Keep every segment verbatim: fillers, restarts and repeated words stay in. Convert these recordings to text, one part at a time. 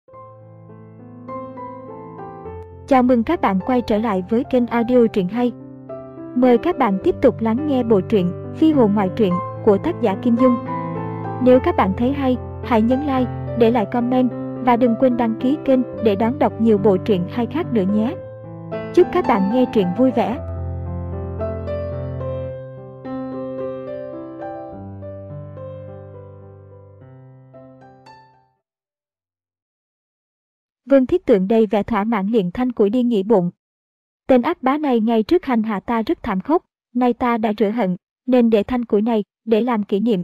Chào mừng các bạn quay trở lại với kênh audio truyện hay. Mời các bạn tiếp tục lắng nghe bộ truyện Phi hồn ngoại truyện của tác giả Kim Dung. Nếu các bạn thấy hay, hãy nhấn like, để lại comment và đừng quên đăng ký kênh để đón đọc nhiều bộ truyện hay khác nữa nhé. Chúc các bạn nghe truyện vui vẻ. Vương Thiết Tượng đầy vẻ thỏa mãn liền thanh củi đi nghĩ bụng. Tên ác bá này ngày trước hành hạ ta rất thảm khốc, nay ta đã rửa hận, nên để thanh củi này để làm kỷ niệm.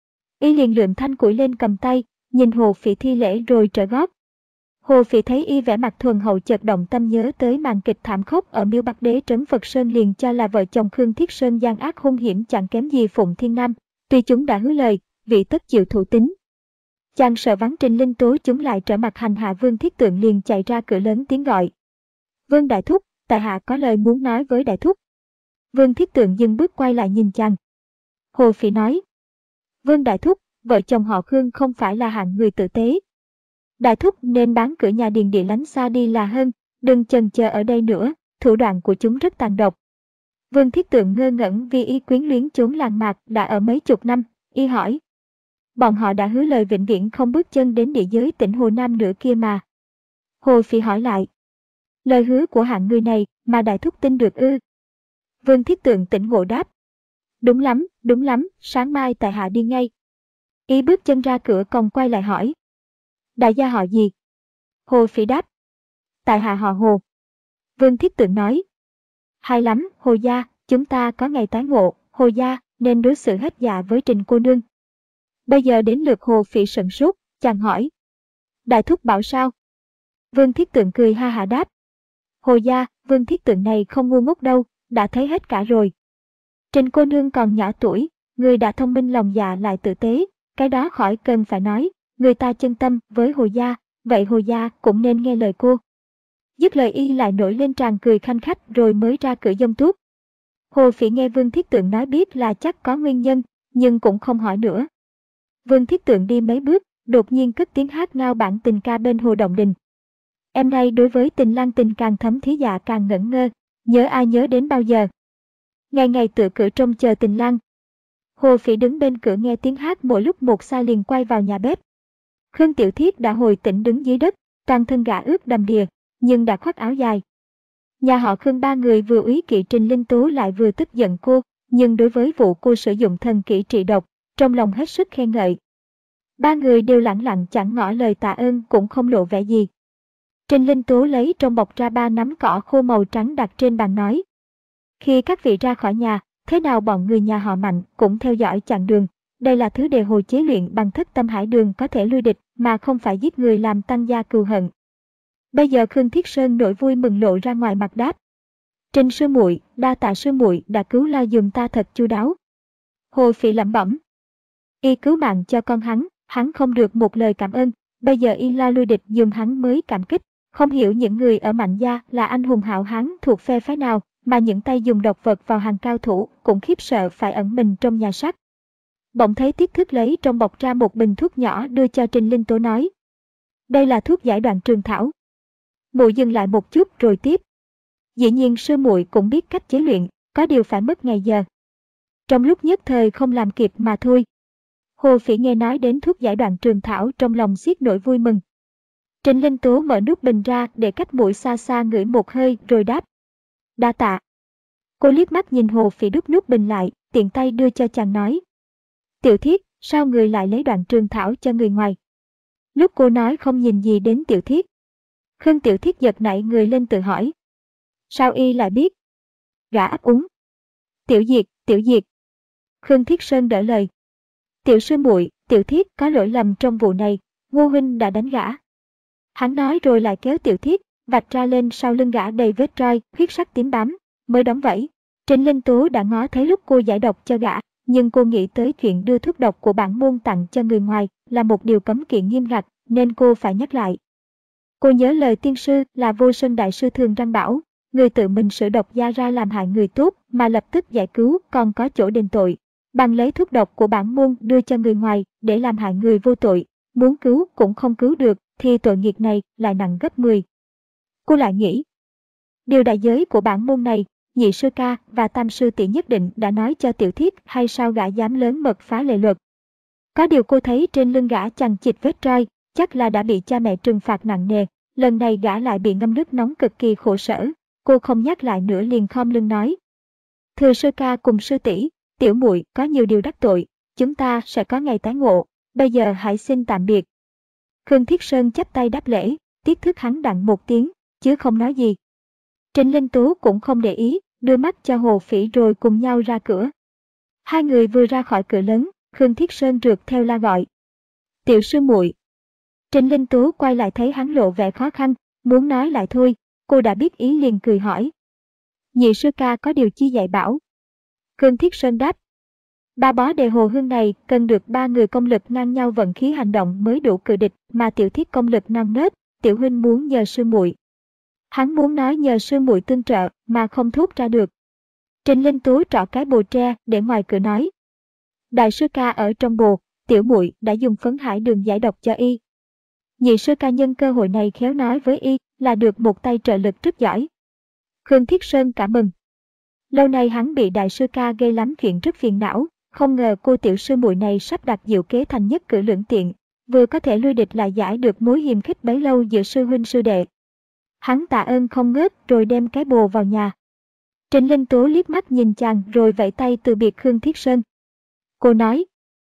Y liền lượm thanh củi lên cầm tay, nhìn Hồ Phỉ thi lễ rồi trở gót. Hồ Phỉ thấy y vẻ mặt thuần hậu chợt động tâm nhớ tới màn kịch thảm khốc ở Miếu Bắc Đế trấn Phật Sơn, liền cho là vợ chồng Khương Thiết Sơn gian ác hung hiểm chẳng kém gì Phụng Thiên Nam, tuy chúng đã hứa lời, vị tất chịu thủ tín. Chàng sợ vắng Trình Linh Tố chúng lại trở mặt hành hạ, Vương Thiết Tượng liền chạy ra cửa lớn tiếng gọi: Vương đại thúc, tại hạ có lời muốn nói với đại thúc. Vương Thiết Tượng dừng bước quay lại nhìn chàng. Hồ Phỉ nói: Vương đại thúc, vợ chồng họ Khương không phải là hạng người tử tế. Đại thúc nên bán cửa nhà điền địa lánh xa đi là hơn, đừng chần chờ ở đây nữa, thủ đoạn của chúng rất tàn độc. Vương Thiết Tượng ngơ ngẩn vì y quyến luyến chốn làng mạc đã ở mấy chục năm, y hỏi: Bọn họ đã hứa lời vĩnh viễn không bước chân đến địa giới tỉnh Hồ Nam nữa kia mà. Hồ Phỉ hỏi lại: Lời hứa của hạng người này mà đại thúc tin được ư? Vương Thiết Tượng tỉnh ngộ đáp: Đúng lắm, đúng lắm, sáng mai tại hạ đi ngay. Y bước chân ra cửa còn quay lại hỏi: Đại gia họ gì? Hồ Phỉ đáp: Tại hạ họ Hồ. Vương Thiết Tượng nói: Hay lắm, Hồ gia, chúng ta có ngày tái ngộ, Hồ gia nên đối xử hết dạ với Trình cô nương. Bây giờ đến lượt Hồ Phỉ sửng sốt, chàng hỏi: Đại thúc bảo sao? Vương Thiết Tượng cười ha hả đáp: Hồ gia, Vương Thiết Tượng này không ngu ngốc đâu, đã thấy hết cả rồi. Trình cô nương còn nhỏ tuổi, người đã thông minh lòng dạ lại tử tế, cái đó khỏi cần phải nói, người ta chân tâm với Hồ gia, vậy Hồ gia cũng nên nghe lời cô. Dứt lời y lại nổi lên tràng cười khanh khách rồi mới ra cửa dông tuốt. Hồ Phỉ nghe Vương Thiết Tượng nói biết là chắc có nguyên nhân, nhưng cũng không hỏi nữa. Vương Thiết Tượng đi mấy bước, đột nhiên cất tiếng hát ngao bản tình ca bên hồ Động Đình. Em nay đối với tình lang tình càng thấm thí dạ càng ngẩn ngơ, nhớ ai nhớ đến bao giờ. Ngày ngày tựa cửa trông chờ tình lang. Hồ Phỉ đứng bên cửa nghe tiếng hát mỗi lúc một xa liền quay vào nhà bếp. Khương Tiểu Thiết đã hồi tỉnh đứng dưới đất, toàn thân gã ướt đầm đìa, nhưng đã khoác áo dài. Nhà họ Khương ba người vừa úy kỵ Trình Linh Tố lại vừa tức giận cô, nhưng đối với vụ cô sử dụng thần kỹ trị độc, trong lòng hết sức khen ngợi. Ba người đều lẳng lặng chẳng ngỏ lời tạ ơn cũng không lộ vẻ gì. Trình Linh Tố lấy trong bọc ra ba nắm cỏ khô màu trắng đặt trên bàn nói: Khi các vị ra khỏi nhà, thế nào bọn người nhà họ Mạnh cũng theo dõi chặng đường. Đây là thứ đề hồ chế luyện bằng thất tâm hải đường có thể lui địch mà không phải giết người làm tăng gia cừu hận. Bây giờ Khương Thiết Sơn nỗi vui mừng lộ ra ngoài mặt đáp: Trình sư muội, đa tạ sư muội đã cứu lo giùm ta thật chu đáo. Hồ Phỉ lẩm bẩm: Y cứu mạng cho con hắn, hắn không được một lời cảm ơn, bây giờ y la lui địch giùm hắn mới cảm kích. Không hiểu những người ở Mạnh gia là anh hùng hảo hán thuộc phe phái nào, mà những tay dùng độc vật vào hàng cao thủ cũng khiếp sợ phải ẩn mình trong nhà sắt. Bỗng thấy Tiết Thức lấy trong bọc ra một bình thuốc nhỏ đưa cho Trình Linh Tố nói: Đây là thuốc giải đoạn trường thảo. Muội dừng lại một chút rồi tiếp: Dĩ nhiên sư muội cũng biết cách chế luyện, có điều phải mất ngày giờ. Trong lúc nhất thời không làm kịp mà thôi. Hồ Phỉ nghe nói đến thuốc giải đoạn trường thảo trong lòng xiết nỗi vui mừng. Trình Linh Tố mở nút bình ra để cách mũi xa xa ngửi một hơi rồi đáp: Đa tạ. Cô liếc mắt nhìn Hồ Phỉ đút nút bình lại, tiện tay đưa cho chàng nói: Tiểu Thiết, sao người lại lấy đoạn trường thảo cho người ngoài? Lúc cô nói không nhìn gì đến Tiểu Thiết. Khương Tiểu Thiết giật nảy người lên tự hỏi: Sao y lại biết? Gã ấp úng: Tiểu Diệt, Tiểu Diệt. Khương Thiết Sơn đỡ lời: Tiểu sư muội, Tiểu Thiết có lỗi lầm trong vụ này, Ngô huynh đã đánh gã. Hắn nói rồi lại kéo Tiểu Thiết, vạch ra lên sau lưng gã đầy vết roi, huyết sắc tím bám, mới đóng vẫy. Trình Linh Tố đã ngó thấy lúc cô giải độc cho gã, nhưng cô nghĩ tới chuyện đưa thuốc độc của bản môn tặng cho người ngoài là một điều cấm kỵ nghiêm ngặt, nên cô phải nhắc lại. Cô nhớ lời tiên sư là Vô Sơn đại sư thường răng bảo: người tự mình sử độc gia ra làm hại người tốt mà lập tức giải cứu còn có chỗ đền tội, bằng lấy thuốc độc của bản môn đưa cho người ngoài để làm hại người vô tội, muốn cứu cũng không cứu được, thì tội nghiệp này lại nặng gấp mười. Cô lại nghĩ, điều đại giới của bản môn này, nhị sư ca và tam sư tỷ nhất định đã nói cho tiểu thiếp, hay sao gã dám lớn mật phá lệ luật. Có điều cô thấy trên lưng gã chằng chịt vết roi, chắc là đã bị cha mẹ trừng phạt nặng nề, lần này gã lại bị ngâm nước nóng cực kỳ khổ sở. Cô không nhắc lại nữa, liền khom lưng nói, thưa sư ca cùng sư tỷ, tiểu muội có nhiều điều đắc tội, chúng ta sẽ có ngày tái ngộ, bây giờ hãy xin tạm biệt. Khương Thiết Sơn chắp tay đáp lễ, tiếc thức hắn đặng một tiếng, chứ không nói gì. Trịnh Linh Tú cũng không để ý, đưa mắt cho Hồ Phỉ rồi cùng nhau ra cửa. Hai người vừa ra khỏi cửa lớn, Khương Thiết Sơn rượt theo la gọi, tiểu sư muội. Trịnh Linh Tú quay lại thấy hắn lộ vẻ khó khăn, muốn nói lại thôi, cô đã biết ý liền cười hỏi, nhị sư ca có điều chi dạy bảo? Khương Thiết Sơn đáp, ba bó đề hồ hương này cần được ba người công lực ngang nhau vận khí hành động mới đủ cự địch, mà tiểu thiết công lực non nớt, tiểu huynh muốn nhờ sư muội. Hắn muốn nói nhờ sư muội tương trợ mà không thốt ra được. Trịnh Linh Tú trỏ cái bồ tre để ngoài cửa nói, đại sư ca ở trong bồ, tiểu muội đã dùng phấn hải đường giải độc cho y. Nhị sư ca nhân cơ hội này khéo nói với y là được một tay trợ lực rất giỏi. Khương Thiết Sơn cảm mừng. Lâu nay hắn bị đại sư ca gây lắm chuyện rất phiền não, không ngờ cô tiểu sư muội này sắp đặt diệu kế thành nhất cử lưỡng tiện, vừa có thể lui địch lại giải được mối hiềm khích bấy lâu giữa sư huynh sư đệ. Hắn tạ ơn không ngớt rồi đem cái bồ vào nhà. Trịnh Linh Tú liếc mắt nhìn chàng rồi vẫy tay từ biệt Khương Thiết Sơn. Cô nói,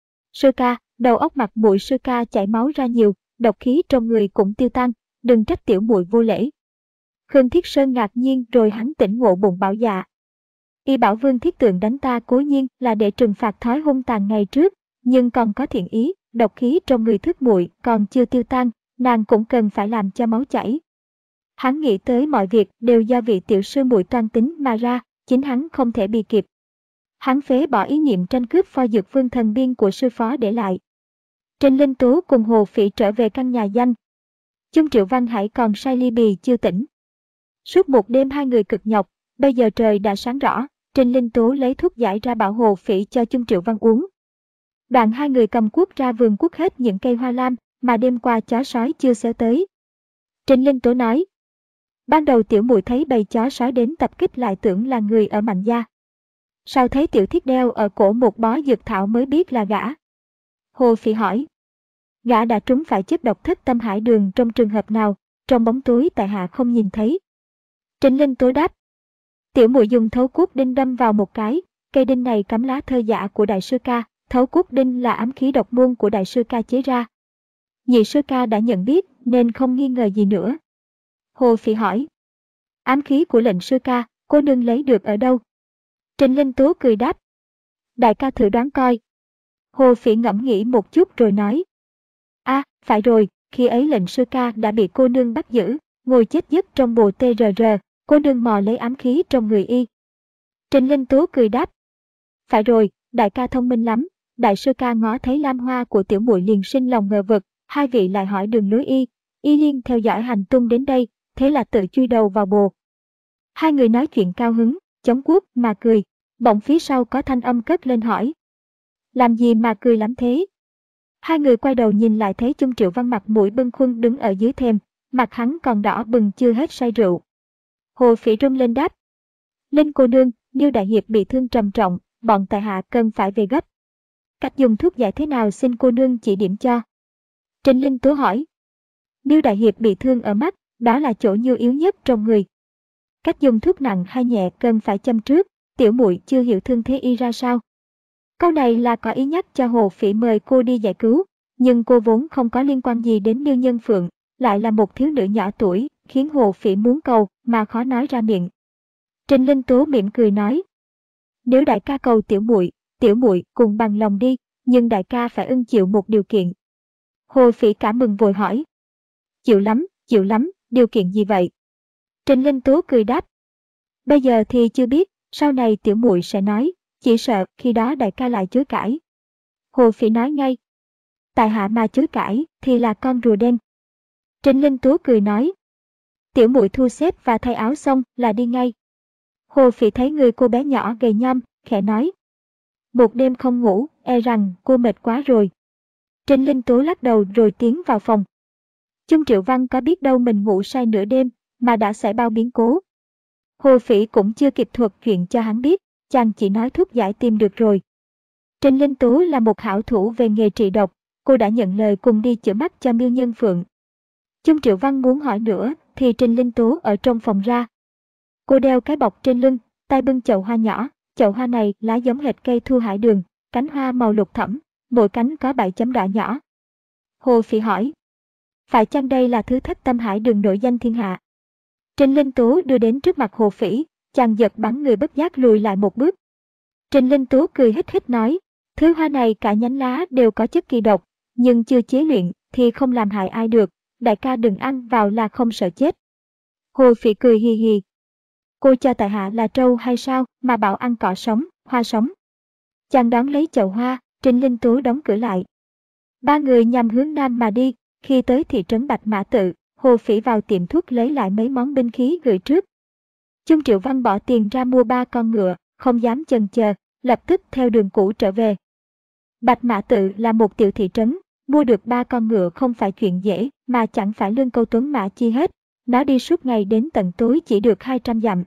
sư ca, đầu óc mặt muội sư ca chảy máu ra nhiều, độc khí trong người cũng tiêu tan, đừng trách tiểu muội vô lễ. Khương Thiết Sơn ngạc nhiên rồi hắn tỉnh ngộ bụng bảo dạ. Y bảo Vương Thiết Tượng đánh ta cố nhiên là để trừng phạt thói hung tàn ngày trước, nhưng còn có thiện ý, độc khí trong người thức muội còn chưa tiêu tan, nàng cũng cần phải làm cho máu chảy. Hắn nghĩ tới mọi việc đều do vị tiểu sư muội toan tính mà ra, chính hắn không thể bị kịp. Hắn phế bỏ ý niệm tranh cướp pho dược vương thần biên của sư phó để lại. Trịnh Linh Tú cùng Hồ Phỉ trở về căn nhà danh. Chung Triệu Văn Hải còn say ly bì chưa tỉnh. Suốt một đêm hai người cực nhọc, bây giờ trời đã sáng rõ, Trịnh Linh Tú lấy thuốc giải ra bảo Hồ Phỉ cho Chung Triệu Văn uống. Đoạn hai người cầm cuốc ra vườn cuốc hết những cây hoa lam mà đêm qua chó sói chưa xéo tới. Trịnh Linh Tú nói, ban đầu tiểu muội thấy bầy chó sói đến tập kích lại tưởng là người ở Mạnh gia. Sau thấy tiểu thiết đeo ở cổ một bó dược thảo mới biết là gã. Hồ Phỉ hỏi, gã đã trúng phải chất độc thất tâm hải đường trong trường hợp nào, trong bóng tối tại hạ không nhìn thấy. Trịnh Linh Tú đáp, tiểu muội dùng thấu cuốc đinh đâm vào một cái, cây đinh này cắm lá thơ giả của đại sư ca, thấu cuốc đinh là ám khí độc môn của đại sư ca chế ra. Nhị sư ca đã nhận biết nên không nghi ngờ gì nữa. Hồ Phỉ hỏi, ám khí của lệnh sư ca, cô nương lấy được ở đâu? Trịnh Linh Tú cười đáp, đại ca thử đoán coi. Hồ Phỉ ngẫm nghĩ một chút rồi nói, a, à, phải rồi, khi ấy lệnh sư ca đã bị cô nương bắt giữ, ngồi chết giấc trong bồ tê rờ rờ, cô nương mò lấy ám khí trong người y. Trịnh Linh Tú cười đáp, phải rồi, đại ca thông minh lắm. Đại sư ca ngó thấy lam hoa của tiểu muội liền sinh lòng ngờ vực, hai vị lại hỏi đường lối y, y liên theo dõi hành tung đến đây, thế là tự chui đầu vào bồ. Hai người nói chuyện cao hứng, chống cuốc mà cười, bỗng phía sau có thanh âm cất lên hỏi, làm gì mà cười lắm thế? Hai người quay đầu nhìn lại thấy Chung Triệu Văn mặt mũi bâng khuâng đứng ở dưới thềm, mặt hắn còn đỏ bừng chưa hết say rượu. Hồ Phỉ rung lên đáp, Linh cô nương, Niêu đại hiệp bị thương trầm trọng, bọn tại hạ cần phải về gấp. Cách dùng thuốc giải thế nào xin cô nương chỉ điểm cho. Trịnh Linh Tú hỏi, Niêu đại hiệp bị thương ở mắt, đó là chỗ Niêu yếu nhất trong người. Cách dùng thuốc nặng hay nhẹ cần phải châm trước, tiểu muội chưa hiểu thương thế y ra sao. Câu này là có ý nhắc cho Hồ Phỉ mời cô đi giải cứu, nhưng cô vốn không có liên quan gì đến Niêu Nhân Phượng, lại là một thiếu nữ nhỏ tuổi, khiến Hồ Phỉ muốn cầu mà khó nói ra miệng. Trịnh Linh Tú mỉm cười nói, nếu đại ca cầu tiểu muội, tiểu muội cùng bằng lòng đi, nhưng đại ca phải ưng chịu một điều kiện. Hồ Phỉ cảm mừng vội hỏi, chịu lắm, chịu lắm, điều kiện gì vậy? Trịnh Linh Tú cười đáp, bây giờ thì chưa biết, sau này tiểu muội sẽ nói, chỉ sợ khi đó đại ca lại chối cãi. Hồ Phỉ nói ngay, tại hạ mà chối cãi thì là con rùa đen. Trịnh Linh Tú cười nói, tiểu muội thu xếp và thay áo xong là đi ngay. Hồ Phỉ thấy người cô bé nhỏ gầy nhom, khẽ nói, một đêm không ngủ, e rằng cô mệt quá rồi. Trình Linh Tú lắc đầu rồi tiến vào phòng. Chung Triệu Văn có biết đâu mình ngủ say nửa đêm mà đã xảy bao biến cố. Hồ Phỉ cũng chưa kịp thuật chuyện cho hắn biết, chàng chỉ nói thuốc giải tim được rồi. Trình Linh Tú là một hảo thủ về nghề trị độc, cô đã nhận lời cùng đi chữa mắt cho Miêu Nhân Phượng. Chung Triệu Văn muốn hỏi nữa thì Trình Linh Tú ở trong phòng ra. Cô đeo cái bọc trên lưng, tay bưng chậu hoa nhỏ, chậu hoa này lá giống hệt cây thu hải đường, cánh hoa màu lục thẫm, mỗi cánh có bảy chấm đỏ nhỏ. Hồ Phỉ hỏi, phải chăng đây là thứ thất tâm hải đường nổi danh thiên hạ? Trình Linh Tú đưa đến trước mặt Hồ Phỉ, chàng giật bắn người bất giác lùi lại một bước. Trình Linh Tú cười hít hít nói, thứ hoa này cả nhánh lá đều có chất kỳ độc, nhưng chưa chế luyện thì không làm hại ai được, đại ca đừng ăn vào là không sợ chết. Hồ Phỉ cười hì hì. Cô cho tại hạ là trâu hay sao mà bảo ăn cỏ sống, hoa sống? Chàng đón lấy chậu hoa, Trình Linh Tú đóng cửa lại. Ba người nhằm hướng nam mà đi, khi tới thị trấn Bạch Mã Tự, Hồ Phỉ vào tiệm thuốc lấy lại mấy món binh khí gửi trước. Chung Triệu Văn bỏ tiền ra mua ba con ngựa, không dám chần chờ, lập tức theo đường cũ trở về. Bạch Mã Tự là một tiểu thị trấn, mua được ba con ngựa không phải chuyện dễ, mà chẳng phải lương câu tuấn mã chi hết, nó đi suốt ngày đến tận tối chỉ được hai trăm dặm.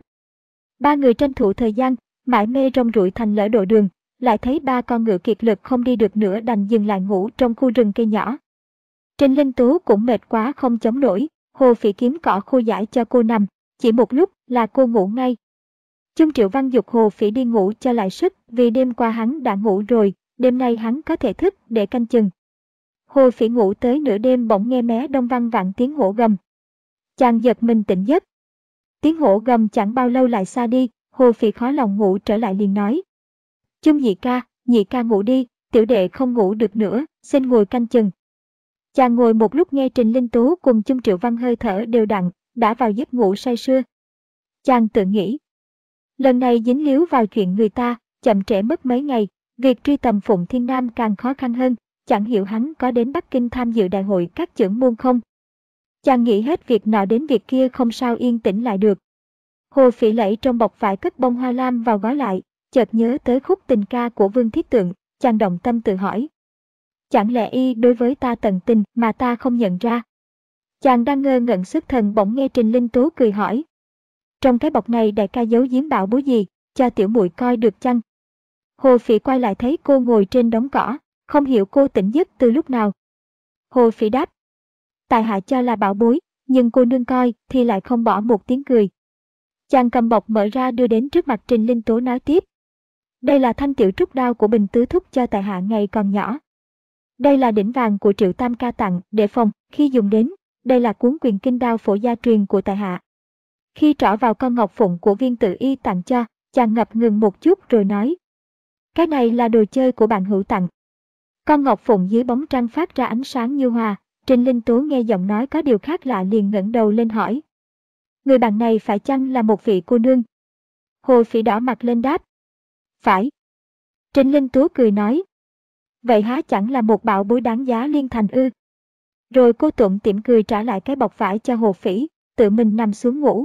Ba người tranh thủ thời gian, mải mê rong ruổi thành lỡ độ đường, lại thấy ba con ngựa kiệt lực không đi được nữa đành dừng lại ngủ trong khu rừng cây nhỏ. Trình Linh Tú cũng mệt quá không chống nổi, Hồ Phỉ kiếm cỏ khô giải cho cô nằm, chỉ một lúc là cô ngủ ngay. Chung Triệu Văn giục Hồ Phỉ đi ngủ cho lại sức, vì đêm qua hắn đã ngủ rồi, đêm nay hắn có thể thức để canh chừng. Hồ Phỉ ngủ tới nửa đêm bỗng nghe mé đông vang vẳng tiếng hổ gầm. Chàng giật mình tỉnh giấc. Tiếng hổ gầm chẳng bao lâu lại xa đi, Hồ Phỉ khó lòng ngủ trở lại liền nói. Chung nhị ca, nhị ca ngủ đi, tiểu đệ không ngủ được nữa, xin ngồi canh chừng. Chàng ngồi một lúc nghe Trình Linh Tú cùng Chung Triệu Văn hơi thở đều đặn, đã vào giấc ngủ say sưa. Chàng tự nghĩ. Lần này dính líu vào chuyện người ta, chậm trễ mất mấy ngày, việc truy tầm Phụng Thiên Nam càng khó khăn hơn, chẳng hiểu hắn có đến Bắc Kinh tham dự đại hội các chưởng môn không. Chàng nghĩ hết việc nọ đến việc kia không sao yên tĩnh lại được. Hồ Phỉ lẫy trong bọc vải cất bông hoa lam vào gói lại, chợt nhớ tới khúc tình ca của Vương Thiết Tượng, chàng động tâm tự hỏi. Chẳng lẽ y đối với ta tận tình mà ta không nhận ra? Chàng đang ngơ ngẩn xuất thần bỗng nghe Trình Linh Tú cười hỏi. Trong cái bọc này đại ca giấu giếm bảo bối gì, cho tiểu muội coi được chăng? Hồ Phỉ quay lại thấy cô ngồi trên đống cỏ, không hiểu cô tỉnh giấc từ lúc nào. Hồ Phỉ đáp. Tại hạ cho là bảo bối, nhưng cô nương coi thì lại không bỏ một tiếng cười. Chàng cầm bọc mở ra đưa đến trước mặt Trình Linh Tú nói tiếp. Đây là thanh tiểu trúc đao của Bình Tứ Thúc cho tại hạ ngày còn nhỏ. Đây là đỉnh vàng của Triệu Tam ca tặng để phòng khi dùng đến. Đây là cuốn quyền kinh đao phổ gia truyền của tại hạ. Khi trỏ vào con ngọc phụng của Viên Tự Y tặng cho, chàng ngập ngừng một chút rồi nói. Cái này là đồ chơi của bạn hữu tặng. Con ngọc phụng dưới bóng trăng phát ra ánh sáng như hoa. Trình Linh Tú nghe giọng nói có điều khác lạ liền ngẩng đầu lên hỏi. Người bạn này phải chăng là một vị cô nương? Hồ Phỉ đỏ mặt lên đáp. Phải. Trình Linh Tú cười nói. Vậy há chẳng là một bảo bối đáng giá liên thành ư? Rồi cô tủm tỉm cười trả lại cái bọc vải cho Hồ Phỉ, tự mình nằm xuống ngủ.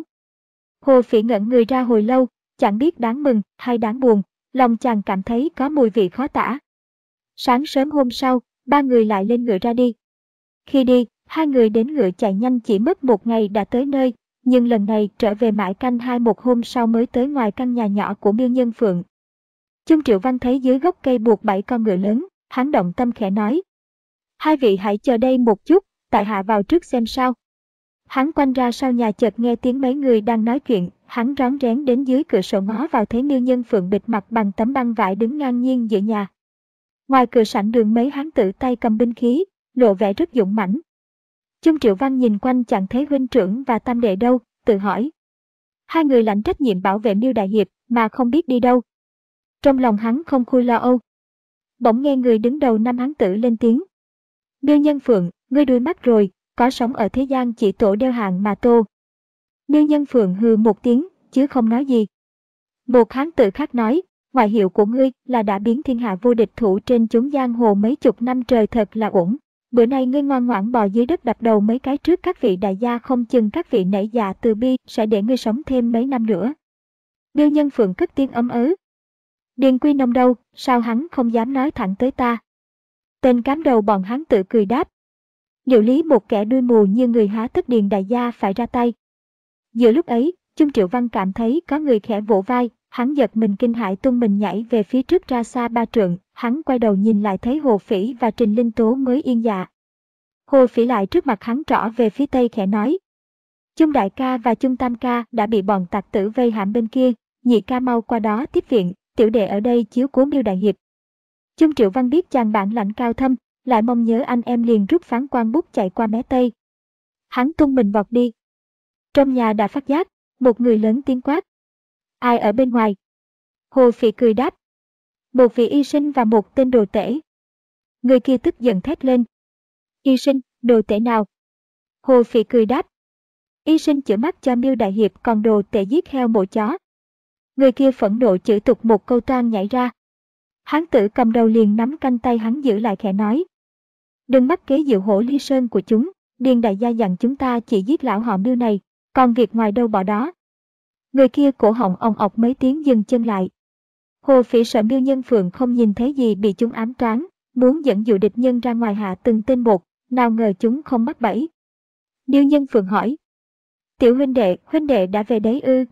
Hồ Phỉ ngẩn người ra hồi lâu, chẳng biết đáng mừng hay đáng buồn, lòng chàng cảm thấy có mùi vị khó tả. Sáng sớm hôm sau, ba người lại lên ngựa ra đi. Khi đi, hai người đến ngựa chạy nhanh chỉ mất một ngày đã tới nơi, nhưng lần này trở về mãi canh hai một hôm sau mới tới ngoài căn nhà nhỏ của Miêu Nhân Phượng. Chung Triệu Văn thấy dưới gốc cây buộc bảy con ngựa lớn, hắn động tâm khẽ nói. Hai vị hãy chờ đây một chút, tại hạ vào trước xem sao. Hắn quanh ra sau nhà chợt nghe tiếng mấy người đang nói chuyện, hắn rón rén đến dưới cửa sổ ngó vào thấy Miêu Nhân Phượng bịt mặt bằng tấm băng vải đứng ngang nhiên giữa nhà. Ngoài cửa sảnh đường mấy hán tử tay cầm binh khí, lộ vẻ rất dũng mãnh. Chung Triệu Văn nhìn quanh chẳng thấy huynh trưởng và tam đệ đâu, tự hỏi. Hai người lãnh trách nhiệm bảo vệ Miêu đại hiệp mà không biết đi đâu. Trong lòng hắn không khui lo âu. Bỗng nghe người đứng đầu năm hán tử lên tiếng. Miêu Nhân Phượng, ngươi đuôi mắt rồi, có sống ở thế gian chỉ tổ đeo hạng mà tô. Miêu Nhân Phượng hừ một tiếng, chứ không nói gì. Một hán tử khác nói, ngoại hiệu của ngươi là đã biến thiên hạ vô địch thủ trên chốn giang hồ mấy chục năm trời thật là ổn. Bữa nay ngươi ngoan ngoãn bò dưới đất đập đầu mấy cái trước các vị đại gia không chừng các vị nảy dạ từ bi sẽ để ngươi sống thêm mấy năm nữa. Miêu Nhân Phượng cất tiếng ấm ớ. Điền Quy Nông đâu, sao hắn không dám nói thẳng tới ta? Tên cám đầu bọn hắn tự cười đáp. Liệu lý một kẻ đuôi mù như người há tất Điền đại gia phải ra tay. Giữa lúc ấy, Chung Triệu Văn cảm thấy có người khẽ vỗ vai, hắn giật mình kinh hãi tung mình nhảy về phía trước ra xa ba trượng, hắn quay đầu nhìn lại thấy Hồ Phỉ và Trình Linh Tố mới yên dạ. Hồ Phỉ lại trước mặt hắn trỏ về phía tây khẽ nói. Chung đại ca và Chung tam ca đã bị bọn tặc tử vây hãm bên kia, nhị ca mau qua đó tiếp viện, tiểu đệ ở đây chiếu cố Miêu đại hiệp. Chung Triệu Văn biết chàng bản lãnh cao thâm, lại mong nhớ anh em liền rút phán quan bút chạy qua mé tây. Hắn tung mình vọt đi. Trong nhà đã phát giác, một người lớn tiếng quát. Ai ở bên ngoài? Hồ Phỉ cười đáp. Một vị y sinh và một tên đồ tể. Người kia tức giận thét lên. Y sinh, đồ tể nào? Hồ Phỉ cười đáp. Y sinh chữa mắt cho Miêu đại hiệp, còn đồ tể giết heo mổ chó. Người kia phẫn nộ chửi tục một câu toan nhảy ra. Hán tử cầm đầu liền nắm canh tay hắn giữ lại khẽ nói. Đừng mắc kế diệu hổ ly sơn của chúng, Điền đại gia dặn chúng ta chỉ giết lão họ Miêu này, còn việc ngoài đâu bỏ đó. Người kia cổ họng ong ọc mấy tiếng dừng chân lại. Hồ Phỉ sợ Miêu Nhân Phượng không nhìn thấy gì bị chúng ám toán, muốn dẫn dụ địch nhân ra ngoài hạ từng tên một, nào ngờ chúng không mắc bẫy. Miêu Nhân Phượng hỏi. Tiểu huynh đệ, huynh đệ đã về đấy ư?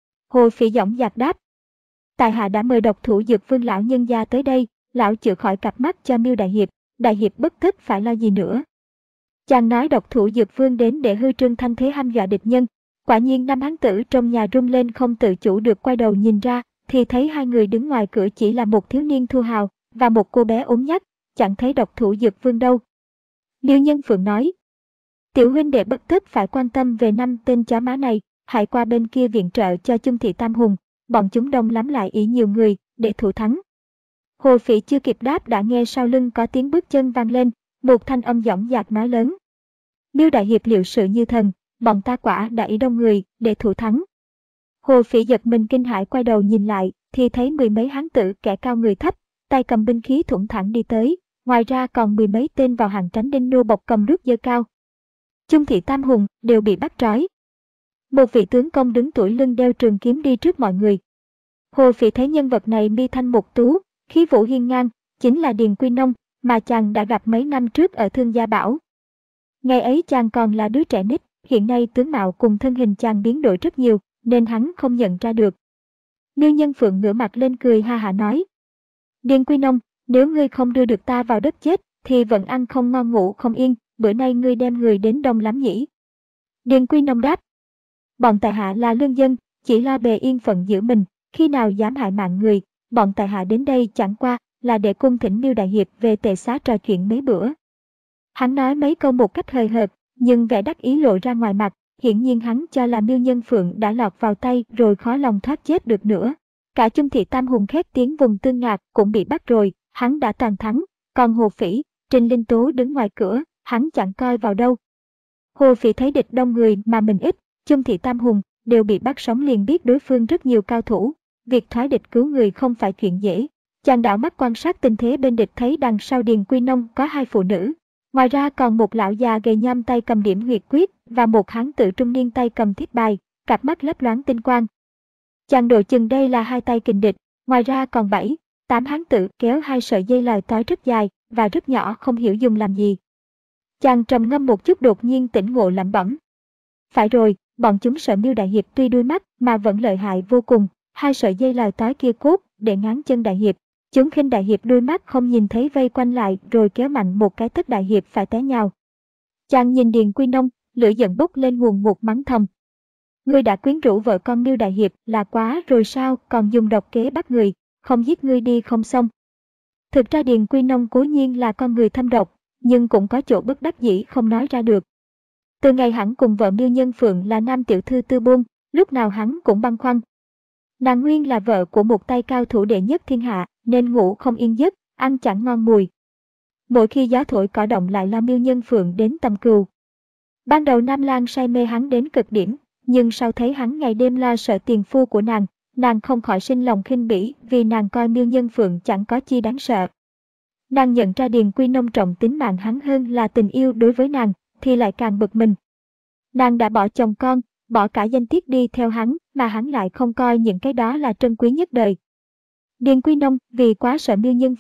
Hồ Phỉ dõng dạc đáp. Tại hạ đã mời độc thủ Dược Vương lão nhân gia tới đây, lão chữa khỏi cặp mắt cho Miêu đại hiệp, đại hiệp bất thích phải lo gì nữa. Chàng nói độc thủ Dược Vương đến để hư trương thanh thế hăm dọa địch nhân. Quả nhiên năm hán tử trong nhà rung lên không tự chủ được quay đầu nhìn ra, thì thấy hai người đứng ngoài cửa chỉ là một thiếu niên thu hào và một cô bé ốm nhách, chẳng thấy độc thủ Dược Vương đâu. Miêu Nhân Phượng nói. Tiểu huynh đệ bất tức phải quan tâm về năm tên chó má này, hãy qua bên kia viện trợ cho Chung thị Tam Hùng, bọn chúng đông lắm lại ý nhiều người, để thủ thắng. Hồ Phỉ chưa kịp đáp đã nghe sau lưng có tiếng bước chân vang lên, một thanh âm dõng dạc nói lớn. Miêu đại hiệp liệu sự như thần, bọn ta quả đã ý đông người, để thủ thắng. Hồ Phỉ giật mình kinh hãi quay đầu nhìn lại, thì thấy mười mấy hán tử kẻ cao người thấp, tay cầm binh khí thủng thẳng đi tới, ngoài ra còn mười mấy tên vào hàng tránh đinh nô bọc cầm rút dơ cao. Chung thị Tam Hùng đều bị bắt trói. Một vị tướng công đứng tuổi lưng đeo trường kiếm đi trước mọi người. Hồ Phỉ thấy nhân vật này mi thanh mục tú, khí vũ hiên ngang, chính là Điền Quy Nông, mà chàng đã gặp mấy năm trước ở Thương Gia Bảo. Ngày ấy chàng còn là đứa trẻ nít, hiện nay tướng mạo cùng thân hình chàng biến đổi rất nhiều, nên hắn không nhận ra được. Miêu Nhân Phượng ngửa mặt lên cười ha hả nói. Điền Quy Nông, nếu ngươi không đưa được ta vào đất chết, thì vẫn ăn không ngon ngủ không yên, bữa nay ngươi đem người đến đông lắm nhỉ? Điền Quy Nông đáp. Bọn tại hạ là lương dân, chỉ lo bề yên phận giữ mình, khi nào dám hại mạng người, bọn tại hạ đến đây chẳng qua là để cung thỉnh Miêu đại hiệp về tề xá trò chuyện mấy bữa. Hắn nói mấy câu một cách hời hợt, nhưng vẻ đắc ý lộ ra ngoài mặt, hiển nhiên hắn cho là Miêu Nhân Phượng đã lọt vào tay rồi khó lòng thoát chết được nữa. Cả Chung thị Tam Hùng khét tiếng vùng Tương Ngạc cũng bị bắt rồi, hắn đã toàn thắng, còn Hồ Phỉ, Trình Linh Tố đứng ngoài cửa, hắn chẳng coi vào đâu. Hồ Phỉ thấy địch đông người mà mình ít, Chung thị Tam Hùng đều bị bắt sống liền biết đối phương rất nhiều cao thủ, việc thoái địch cứu người không phải chuyện dễ. Chàng đảo mắt quan sát tình thế bên địch thấy đằng sau Điền Quy Nông có hai phụ nữ. Ngoài ra còn một lão già gầy nhom tay cầm điểm huyệt quyết và một hán tử trung niên tay cầm thiết bài, cặp mắt lấp loáng tinh quang. Chàng độ chừng đây là hai tay kình địch, ngoài ra còn bảy, tám hán tử kéo hai sợi dây lòi tói rất dài và rất nhỏ không hiểu dùng làm gì. Chàng trầm ngâm một chút đột nhiên tỉnh ngộ lẩm bẩm. Phải rồi, bọn chúng sợ Miêu đại hiệp tuy đuôi mắt mà vẫn lợi hại vô cùng, hai sợi dây lòi tói kia cốt để ngáng chân đại hiệp. Chúng khinh đại hiệp đuôi mắt không nhìn thấy vây quanh lại rồi kéo mạnh một cái tất đại hiệp phải té nhào. Chàng nhìn Điền Quy Nông, lửa giận bốc lên nguồn ngụt mắng thầm. Ngươi đã quyến rũ vợ con Miêu đại hiệp là quá rồi sao, còn dùng độc kế bắt người, không giết ngươi đi không xong. Thực ra Điền Quy Nông cố nhiên là con người thâm độc, nhưng cũng có chỗ bất đắc dĩ không nói ra được. Từ ngày hắn cùng vợ Miêu Nhân Phượng là nam tiểu thư Tư Buôn, lúc nào hắn cũng băn khoăn. Nàng nguyên là vợ của một tay cao thủ đệ nhất thiên hạ, nên ngủ không yên giấc, ăn chẳng ngon mùi. Mỗi khi gió thổi cỏ động lại lo Miêu Nhân Phượng đến tầm cừu. Ban đầu Nam Lan say mê hắn đến cực điểm, nhưng sau thấy hắn ngày đêm lo sợ tiền phu của nàng, nàng không khỏi sinh lòng khinh bỉ vì nàng coi Miêu Nhân Phượng chẳng có chi đáng sợ. Nàng nhận ra Điền Quy Nông trọng tính mạng hắn hơn là tình yêu đối với nàng, thì lại càng bực mình. Nàng đã bỏ chồng con, bỏ cả danh tiết đi theo hắn, mà hắn lại không coi những cái đó là trân quý nhất đời. Điền Quy Nông vì quá sợ Miêu Nhân Phượng,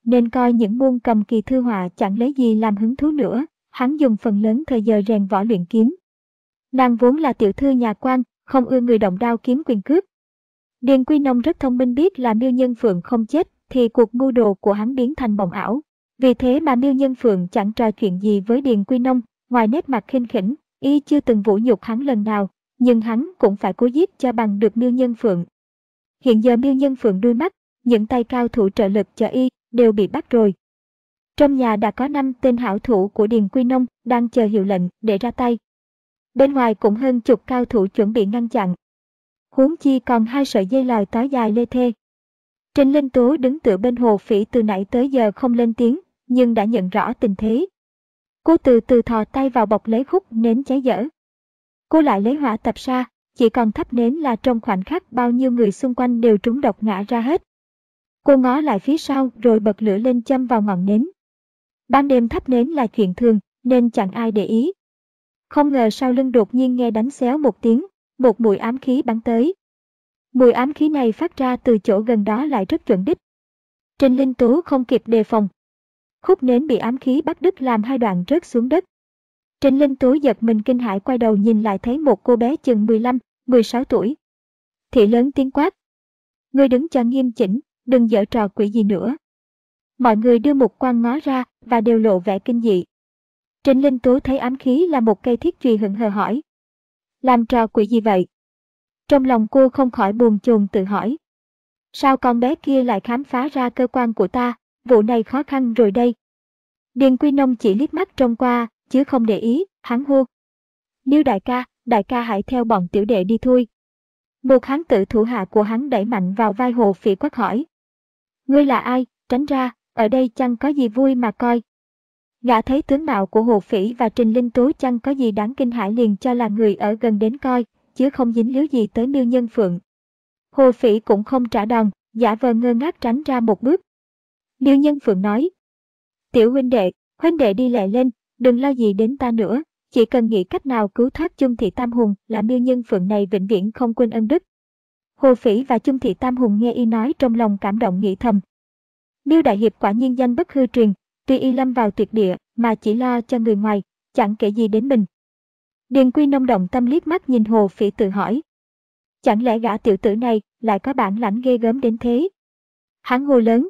nên coi những môn cầm kỳ thư họa chẳng lấy gì làm hứng thú nữa, hắn dùng phần lớn thời giờ rèn võ luyện kiếm. Nàng vốn là tiểu thư nhà quan, không ưa người động đao kiếm quyền cước. Điền Quy Nông rất thông minh, biết là Miêu Nhân Phượng không chết thì cuộc mưu đồ của hắn biến thành mộng ảo. Vì thế mà Miêu Nhân Phượng chẳng trò chuyện gì với Điền Quy Nông, ngoài nét mặt khinh khỉnh, y chưa từng vũ nhục hắn lần nào, nhưng hắn cũng phải cố giết cho bằng được Miêu Nhân Phượng. Hiện giờ Miêu Nhân Phượng đuôi mắt, những tay cao thủ trợ lực cho y đều bị bắt rồi. Trong nhà đã có năm tên hảo thủ của Điền Quy Nông đang chờ hiệu lệnh để ra tay. Bên ngoài cũng hơn chục cao thủ chuẩn bị ngăn chặn. Huống chi còn hai sợi dây lòi tói dài lê thê. Trình Linh Tố đứng tựa bên Hồ Phỉ từ nãy tới giờ không lên tiếng, nhưng đã nhận rõ tình thế. Cô từ từ thò tay vào bọc lấy khúc nến cháy dở. Cô lại lấy hỏa tập sa, chỉ còn thắp nến là trong khoảnh khắc bao nhiêu người xung quanh đều trúng độc ngã ra hết. Cô ngó lại phía sau rồi bật lửa lên châm vào ngọn nến. Ban đêm thắp nến là chuyện thường nên chẳng ai để ý. Không ngờ sau lưng đột nhiên nghe đánh xéo một tiếng, một mùi ám khí bắn tới. Mùi ám khí này phát ra từ chỗ gần đó lại rất chuẩn đích. Trình Linh Tố không kịp đề phòng. Khúc nến bị ám khí bắt đứt làm hai đoạn rớt xuống đất. Trình Linh Tố giật mình kinh hãi quay đầu nhìn lại thấy một cô bé chừng mười lăm, mười sáu tuổi. Thị lớn tiếng quát. Ngươi đứng cho nghiêm chỉnh, đừng giở trò quỷ gì nữa. Mọi người đưa một quan ngó ra và đều lộ vẻ kinh dị. Trình Linh Tố thấy ám khí là một cây thiết chùy hững hờ hỏi. Làm trò quỷ gì vậy? Trong lòng cô không khỏi buồn chồn tự hỏi. Sao con bé kia lại khám phá ra cơ quan của ta, vụ này khó khăn rồi đây. Điền Quy Nông chỉ liếc mắt trông qua, chứ không để ý, hắn hô. Miêu đại ca, đại ca hãy theo bọn tiểu đệ đi thôi. Một hán tử thủ hạ của hắn đẩy mạnh vào vai Hồ Phỉ quát hỏi. Ngươi là ai, tránh ra, ở đây chẳng có gì vui mà coi. Gã thấy tướng mạo của Hồ Phỉ và Trình Linh Tố chẳng có gì đáng kinh hãi liền cho là người ở gần đến coi, chứ không dính líu gì tới Miêu Nhân Phượng. Hồ Phỉ cũng không trả đòn, giả vờ ngơ ngác tránh ra một bước. Miêu Nhân Phượng nói. Tiểu huynh đệ, huynh đệ đi lẹ lên, đừng lo gì đến ta nữa, chỉ cần nghĩ cách nào cứu thoát Chung Thị Tam Hùng là Miêu Nhân Phượng này vĩnh viễn không quên ân đức. Hồ Phỉ và Chung Thị Tam Hùng nghe y nói trong lòng cảm động nghĩ thầm. Miêu đại hiệp quả nhiên danh bất hư truyền, tuy y lâm vào tuyệt địa mà chỉ lo cho người ngoài, chẳng kể gì đến mình. Điền Quy Nông động tâm liếc mắt nhìn Hồ Phỉ tự hỏi. Chẳng lẽ gã tiểu tử này lại có bản lãnh ghê gớm đến thế? Hắn hô lớn.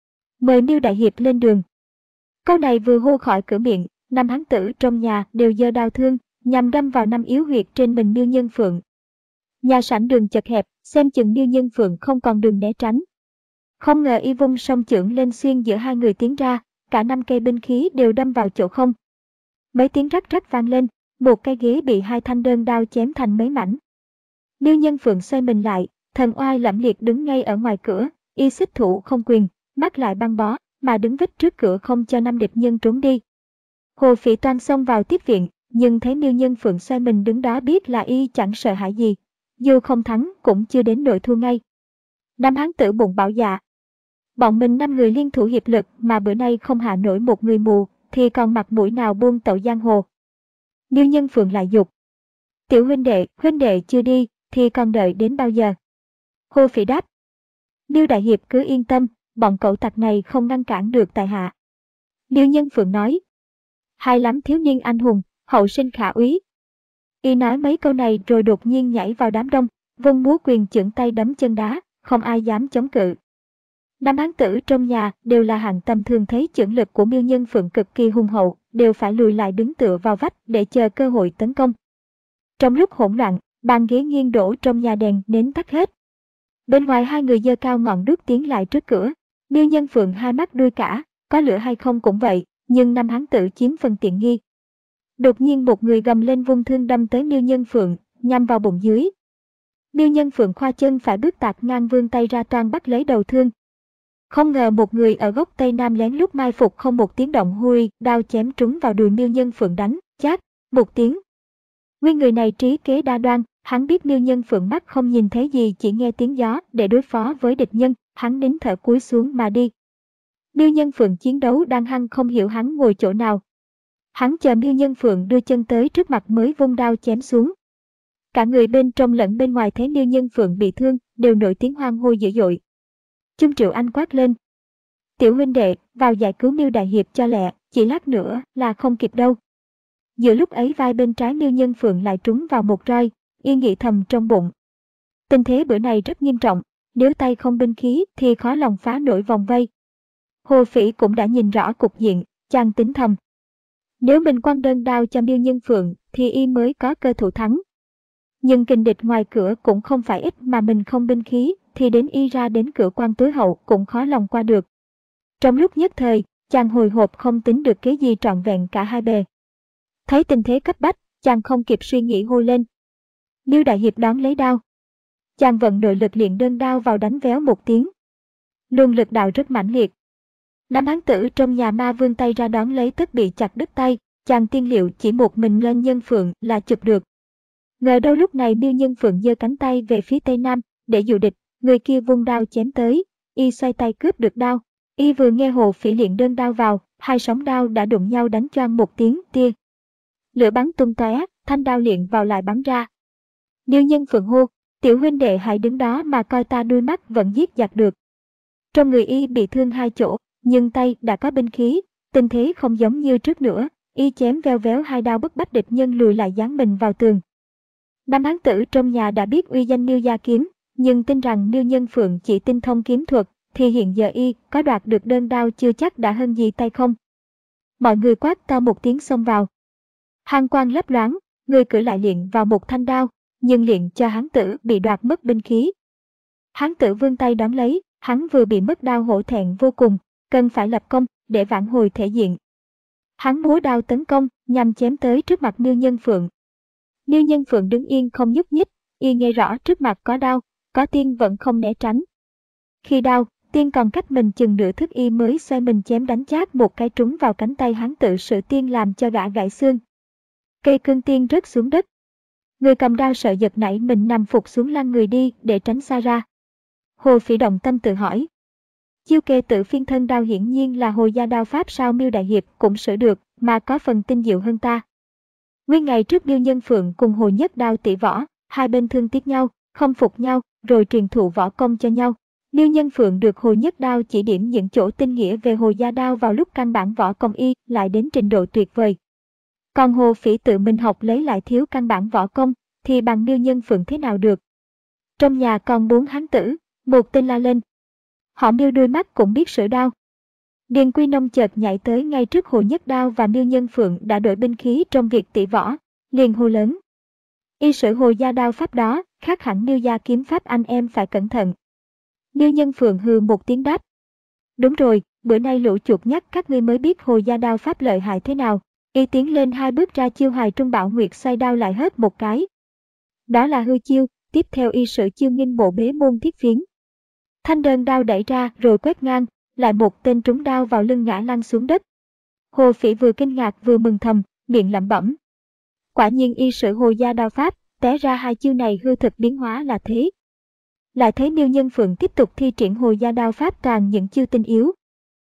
Mời Miêu đại hiệp lên đường. Câu này vừa hô khỏi cửa miệng, năm hán tử trong nhà đều giơ đao thương, nhằm đâm vào năm yếu huyệt trên mình Miêu Nhân Phượng. Nhà sảnh đường chật hẹp, xem chừng Miêu Nhân Phượng không còn đường né tránh. Không ngờ y vung song chưởng lên xuyên giữa hai người tiến ra, cả năm cây binh khí đều đâm vào chỗ không. Mấy tiếng rắc rắc vang lên, một cây ghế bị hai thanh đơn đao chém thành mấy mảnh. Miêu Nhân Phượng xoay mình lại, thần oai lẫm liệt đứng ngay ở ngoài cửa, y xích thủ không quyền, mắt lại băng bó, mà đứng vít trước cửa không cho năm địch nhân trốn đi. Hồ Phỉ toan xông vào tiếp viện, nhưng thấy Miêu Nhân Phượng xoay mình đứng đó biết là y chẳng sợ hãi gì, dù không thắng cũng chưa đến nỗi thua ngay. Năm hán tử bụng bảo dạ. Bọn mình năm người liên thủ hiệp lực mà bữa nay không hạ nổi một người mù, thì còn mặt mũi nào buông tẩu giang hồ. Miêu Nhân Phượng lại dục. Tiểu huynh đệ, huynh đệ chưa đi, thì còn đợi đến bao giờ? Hồ Phỉ đáp. Miêu đại hiệp cứ yên tâm, bọn cẩu tặc này không ngăn cản được tại hạ. Miêu Nhân Phượng nói. Hay lắm thiếu niên anh hùng, hậu sinh khả úy. Y nói mấy câu này rồi đột nhiên nhảy vào đám đông, vung múa quyền chưởng tay đấm chân đá, không ai dám chống cự. Năm hán tử trong nhà đều là hạng tầm thường, thấy chưởng lực của Miêu Nhân Phượng cực kỳ hùng hậu, đều phải lùi lại đứng tựa vào vách để chờ cơ hội tấn công. Trong lúc hỗn loạn, bàn ghế nghiêng đổ trong nhà, đèn nến tắt hết. Bên ngoài hai người giơ cao ngọn đuốc tiến lại trước cửa. Miêu Nhân Phượng hai mắt đuôi cả, có lửa hay không cũng vậy, nhưng năm hán tử chiếm phần tiện nghi. Đột nhiên một người gầm lên vung thương đâm tới Miêu Nhân Phượng, nhằm vào bụng dưới. Miêu Nhân Phượng khoa chân phải bước tạt ngang vươn tay ra toan bắt lấy đầu thương. Không ngờ một người ở góc tây nam lén lút mai phục không một tiếng động hui, đao chém trúng vào đùi Miêu Nhân Phượng đánh, chát, một tiếng. Nguyên người này trí kế đa đoan, hắn biết Miêu Nhân Phượng mắt không nhìn thấy gì, chỉ nghe tiếng gió để đối phó với địch nhân, hắn nín thở cúi xuống mà đi. Miêu Nhân Phượng chiến đấu đang hăng không hiểu hắn ngồi chỗ nào. Hắn chờ Miêu Nhân Phượng đưa chân tới trước mặt mới vung đao chém xuống. Cả người bên trong lẫn bên ngoài thấy Miêu Nhân Phượng bị thương, đều nổi tiếng hoan hô dữ dội. Chung Triệu Anh quát lên. Tiểu huynh đệ, vào giải cứu Miêu đại hiệp cho lẹ, chỉ lát nữa là không kịp đâu. Giữa lúc ấy vai bên trái Miêu Nhân Phượng lại trúng vào một roi, y nghĩ thầm trong bụng. Tình thế bữa này rất nghiêm trọng, nếu tay không binh khí thì khó lòng phá nổi vòng vây. Hồ Phỉ cũng đã nhìn rõ cục diện, chàng tính thầm. Nếu mình quăng đơn đao cho Miêu Nhân Phượng thì y mới có cơ thủ thắng. Nhưng kình địch ngoài cửa cũng không phải ít mà mình không binh khí thì đến y ra đến cửa quan tối hậu cũng khó lòng qua được. Trong lúc nhất thời, chàng hồi hộp không tính được kế gì trọn vẹn cả hai bề. Thấy tình thế cấp bách, chàng không kịp suy nghĩ hô lên. Miêu đại hiệp đón lấy đao. Chàng vận nội lực luyện đơn đao vào đánh véo một tiếng. Luồng lực đạo rất mãnh liệt. Nam hán tử trong nhà ma vươn tay ra đón lấy tất bị chặt đứt tay, chàng tiên liệu chỉ một mình lên Nhân Phượng là chụp được. Ngờ đâu lúc này Miêu Nhân Phượng giơ cánh tay về phía tây nam để dụ địch, người kia vung đao chém tới, y xoay tay cướp được đao. Y vừa nghe Hồ Phỉ luyện đơn đao vào, hai sóng đao đã đụng nhau đánh choang một tiếng tia. Lửa bắn tung tóe, thanh đao luyện vào lại bắn ra. Miêu Nhân Phượng hô, tiểu huynh đệ hãy đứng đó mà coi ta đuôi mắt vẫn giết giặc được. Trong người y bị thương hai chỗ, nhưng tay đã có binh khí, tình thế không giống như trước nữa, y chém veo véo hai đao bức bách địch nhân lùi lại dán mình vào tường. Nam hán tử trong nhà đã biết uy danh Miêu gia kiếm, nhưng tin rằng Miêu Nhân Phượng chỉ tinh thông kiếm thuật, thì hiện giờ y có đoạt được đơn đao chưa chắc đã hơn gì tay không. Mọi người quát to một tiếng xông vào. Hàn quang lấp loáng, người cử lại luyện vào một thanh đao, nhưng luyện cho hán tử bị đoạt mất binh khí. Hán tử vươn tay đón lấy, hắn vừa bị mất đao hổ thẹn vô cùng, cần phải lập công để vãn hồi thể diện. Hắn múa đao tấn công nhằm chém tới trước mặt Miêu Nhân Phượng. Miêu Nhân Phượng đứng yên không nhúc nhích, y nghe rõ trước mặt có đao, có tiên vẫn không né tránh. Khi đao, tiên còn cách mình chừng nửa thước y mới xoay mình chém đánh chát một cái trúng vào cánh tay hắn tự sự tiên làm cho gã gãy xương. Cây cương tiên rớt xuống đất. Người cầm đao sợ giật nảy mình nằm phục xuống lăn người đi để tránh xa ra. Hồ Phỉ động tâm tự hỏi. Chiêu kê tự phiên thân đao hiển nhiên là hồi gia đao pháp sao Miêu đại hiệp cũng sử được mà có phần tinh diệu hơn ta. Nguyên ngày trước Miêu Nhân Phượng cùng Hồ Nhất Đao tỷ võ, hai bên thương tiếc nhau, không phục nhau, rồi truyền thụ võ công cho nhau. Miêu Nhân Phượng được Hồ Nhất Đao chỉ điểm những chỗ tinh nghĩa về Hồ gia đao vào lúc căn bản võ công y lại đến trình độ tuyệt vời. Còn Hồ Phỉ tự mình học lấy lại thiếu căn bản võ công, thì bằng Miêu Nhân Phượng thế nào được. Trong nhà còn bốn hán tử, một tên la lên. Họ Miêu đôi mắt cũng biết sử đao. Điền Quy Nông chợt nhảy tới ngay trước Hồ Nhất Đao và Miêu Nhân Phượng đã đổi binh khí trong việc tỷ võ, liền hô lớn. Y sử Hồ gia đao pháp đó, khác hẳn Miêu gia kiếm pháp, anh em phải cẩn thận. Miêu Nhân Phượng hừ một tiếng đáp. Đúng rồi, bữa nay lũ chuột nhắt các ngươi mới biết Hồ gia đao pháp lợi hại thế nào. Y tiến lên hai bước ra chiêu Hoài Trung Bảo Nguyệt xoay đao lại hớt một cái. Đó là hư chiêu, tiếp theo y sử chiêu Nghinh Bộ Bế Môn Thiết Phiến. Thanh đơn đao đẩy ra rồi quét ngang, lại một tên trúng đao vào lưng ngã lăn xuống đất. Hồ Phỉ vừa kinh ngạc vừa mừng thầm, miệng lẩm bẩm. Quả nhiên y sử Hồ gia đao pháp, té ra hai chiêu này hư thực biến hóa là thế. Lại thấy Miêu Nhân Phượng tiếp tục thi triển Hồ gia đao pháp toàn những chiêu tinh yếu.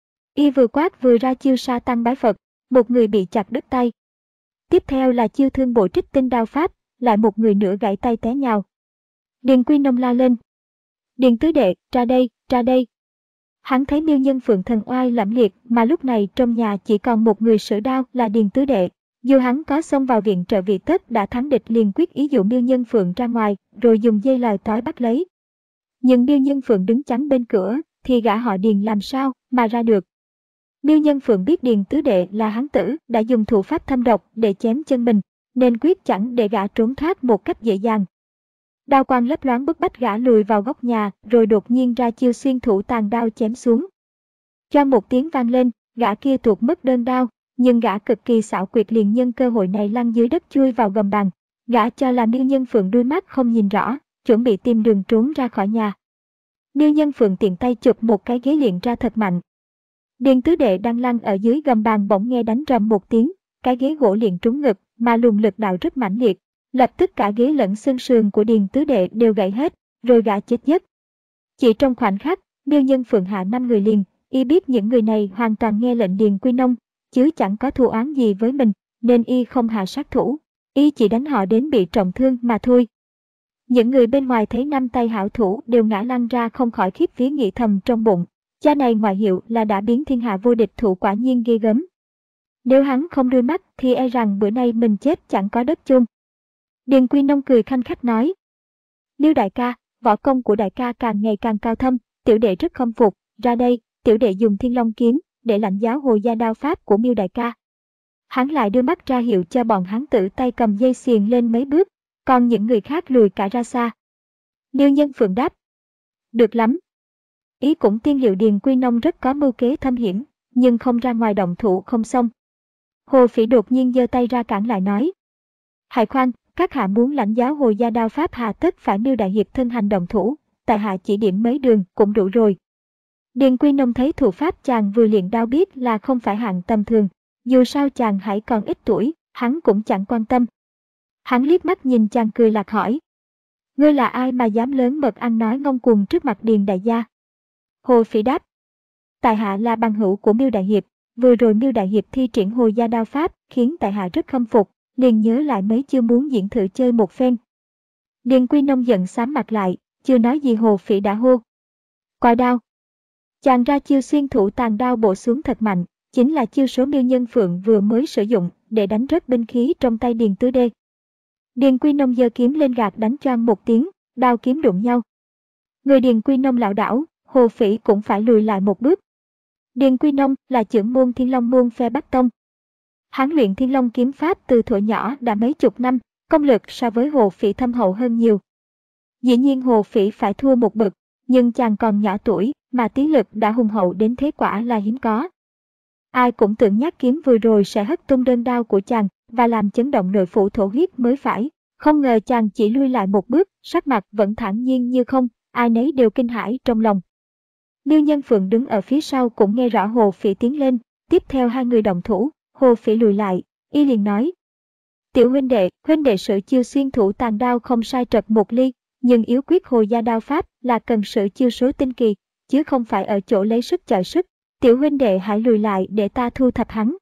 Y vừa quát vừa ra chiêu sa tăng bái Phật, một người bị chặt đứt tay. Tiếp theo là chiêu thương bộ trích tinh đao pháp, lại một người nữa gãy tay té nhào. Điền Quy Nông la lên. Điền tứ đệ, ra đây, ra đây. Hắn thấy Miêu Nhân Phượng thần oai lẫm liệt mà lúc này trong nhà chỉ còn một người sử đao là Điền tứ đệ. Dù hắn có xông vào viện trợ vị tất đã thắng địch liền quyết ý dụ Miêu Nhân Phượng ra ngoài rồi dùng dây lòi tói bắt lấy. Nhưng Miêu Nhân Phượng đứng chắn bên cửa thì gã họ Điền làm sao mà ra được. Miêu Nhân Phượng biết Điền tứ đệ là hán tử đã dùng thủ pháp thâm độc để chém chân mình, nên quyết chẳng để gã trốn thoát một cách dễ dàng. Đao quang lấp loáng bức bách gã lùi vào góc nhà rồi đột nhiên ra chiêu xuyên thủ tàn đao chém xuống. Cho một tiếng vang lên, gã kia tuột mất đơn đao, nhưng gã cực kỳ xảo quyệt liền nhân cơ hội này lăn dưới đất chui vào gầm bàn. Gã cho là Miêu Nhân Phượng đôi mắt không nhìn rõ, chuẩn bị tìm đường trốn ra khỏi nhà. Miêu Nhân Phượng tiện tay chụp một cái ghế liền ra thật mạnh. Điền tứ đệ đang lăn ở dưới gầm bàn bỗng nghe đánh rầm một tiếng, cái ghế gỗ liền trúng ngực mà luồng lực đạo rất mãnh liệt, lập tức cả ghế lẫn xương sườn của Điền tứ đệ đều gãy hết, rồi gã chết giấc. Chỉ trong khoảnh khắc, Miêu Nhân Phượng hạ năm người liền, y biết những người này hoàn toàn nghe lệnh Điền Quy Nông, chứ chẳng có thù oán gì với mình, nên y không hạ sát thủ, y chỉ đánh họ đến bị trọng thương mà thôi. Những người bên ngoài thấy năm tay hảo thủ đều ngã lăn ra không khỏi khiếp vía nghĩ thầm trong bụng, Cha này ngoại hiệu là đã biến thiên hạ vô địch thủ quả nhiên ghê gớm. Nếu hắn không đuôi mắt thì e rằng bữa nay mình chết chẳng có đất chôn. Điền Quy Nông cười khanh khách nói. Liêu đại ca, võ công của đại ca càng ngày càng cao thâm, tiểu đệ rất khâm phục, ra đây, tiểu đệ dùng Thiên Long kiếm để lãnh giáo Hồi gia đao pháp của Miêu đại ca. Hắn lại đưa mắt ra hiệu cho bọn hắn tử tay cầm dây xiềng lên mấy bước, còn những người khác lùi cả ra xa. Liêu Nhân Phượng đáp. Được lắm. Ý cũng tiên liệu Điền Quy Nông rất có mưu kế thâm hiểm, nhưng không ra ngoài động thủ không xong. Hồ Phỉ đột nhiên giơ tay ra cản lại nói. Hãy khoan, các hạ muốn lãnh giáo Hồi gia đao pháp hà tất phải Miêu đại hiệp thân hành động thủ, tại hạ chỉ điểm mấy đường cũng đủ rồi. Điền Quy Nông thấy thủ pháp chàng vừa luyện đao biết là không phải hạng tầm thường, dù sao chàng hãy còn ít tuổi, hắn cũng chẳng quan tâm. Hắn liếc mắt nhìn chàng cười lạc hỏi. Ngươi là ai mà dám lớn mật ăn nói ngông cuồng trước mặt Điền đại gia? Hồ Phỉ đáp. Tại hạ là bằng hữu của Miêu đại hiệp, vừa rồi Miêu đại hiệp thi triển Hồi gia đao pháp khiến tại hạ rất khâm phục, liền nhớ lại mấy chiêu muốn diễn thử chơi một phen. Điền Quy Nông giận xám mặt lại, chưa nói gì Hồ Phỉ đã hô. Quài đao. Chàng ra chiêu xuyên thủ tàn đao bổ xuống thật mạnh, chính là chiêu số Miêu Nhân Phượng vừa mới sử dụng để đánh rớt binh khí trong tay Điền Tứ Đê. Điền Quy Nông giơ kiếm lên gạt đánh choang một tiếng, đao kiếm đụng nhau. Người Điền Quy Nông lảo đảo, Hồ Phỉ cũng phải lùi lại một bước. Điền Quy Nông là trưởng môn Thiên Long môn phe Bắc Tông. Hắn luyện Thiên Long kiếm pháp từ thuở nhỏ đã mấy chục năm, công lực so với Hồ Phỉ thâm hậu hơn nhiều. Dĩ nhiên Hồ Phỉ phải thua một bậc, nhưng chàng còn nhỏ tuổi mà tí lực đã hùng hậu đến thế quả là hiếm có. Ai cũng tưởng nhát kiếm vừa rồi sẽ hất tung đơn đao của chàng và làm chấn động nội phủ thổ huyết mới phải, không ngờ chàng chỉ lui lại một bước, sắc mặt vẫn thản nhiên như không, ai nấy đều kinh hãi trong lòng. Liêu Nhân Phượng đứng ở phía sau cũng nghe rõ Hồ Phỉ tiến lên, tiếp theo hai người động thủ, Hồ Phỉ lùi lại, y liền nói. Tiểu huynh đệ, huynh đệ sử chiêu xuyên thủ tàn đao không sai trật một ly, nhưng yếu quyết Hồi gia đao pháp là cần sự chiêu số tinh kỳ, chứ không phải ở chỗ lấy sức chọi sức. Tiểu huynh đệ hãy lùi lại để ta thu thập hắn.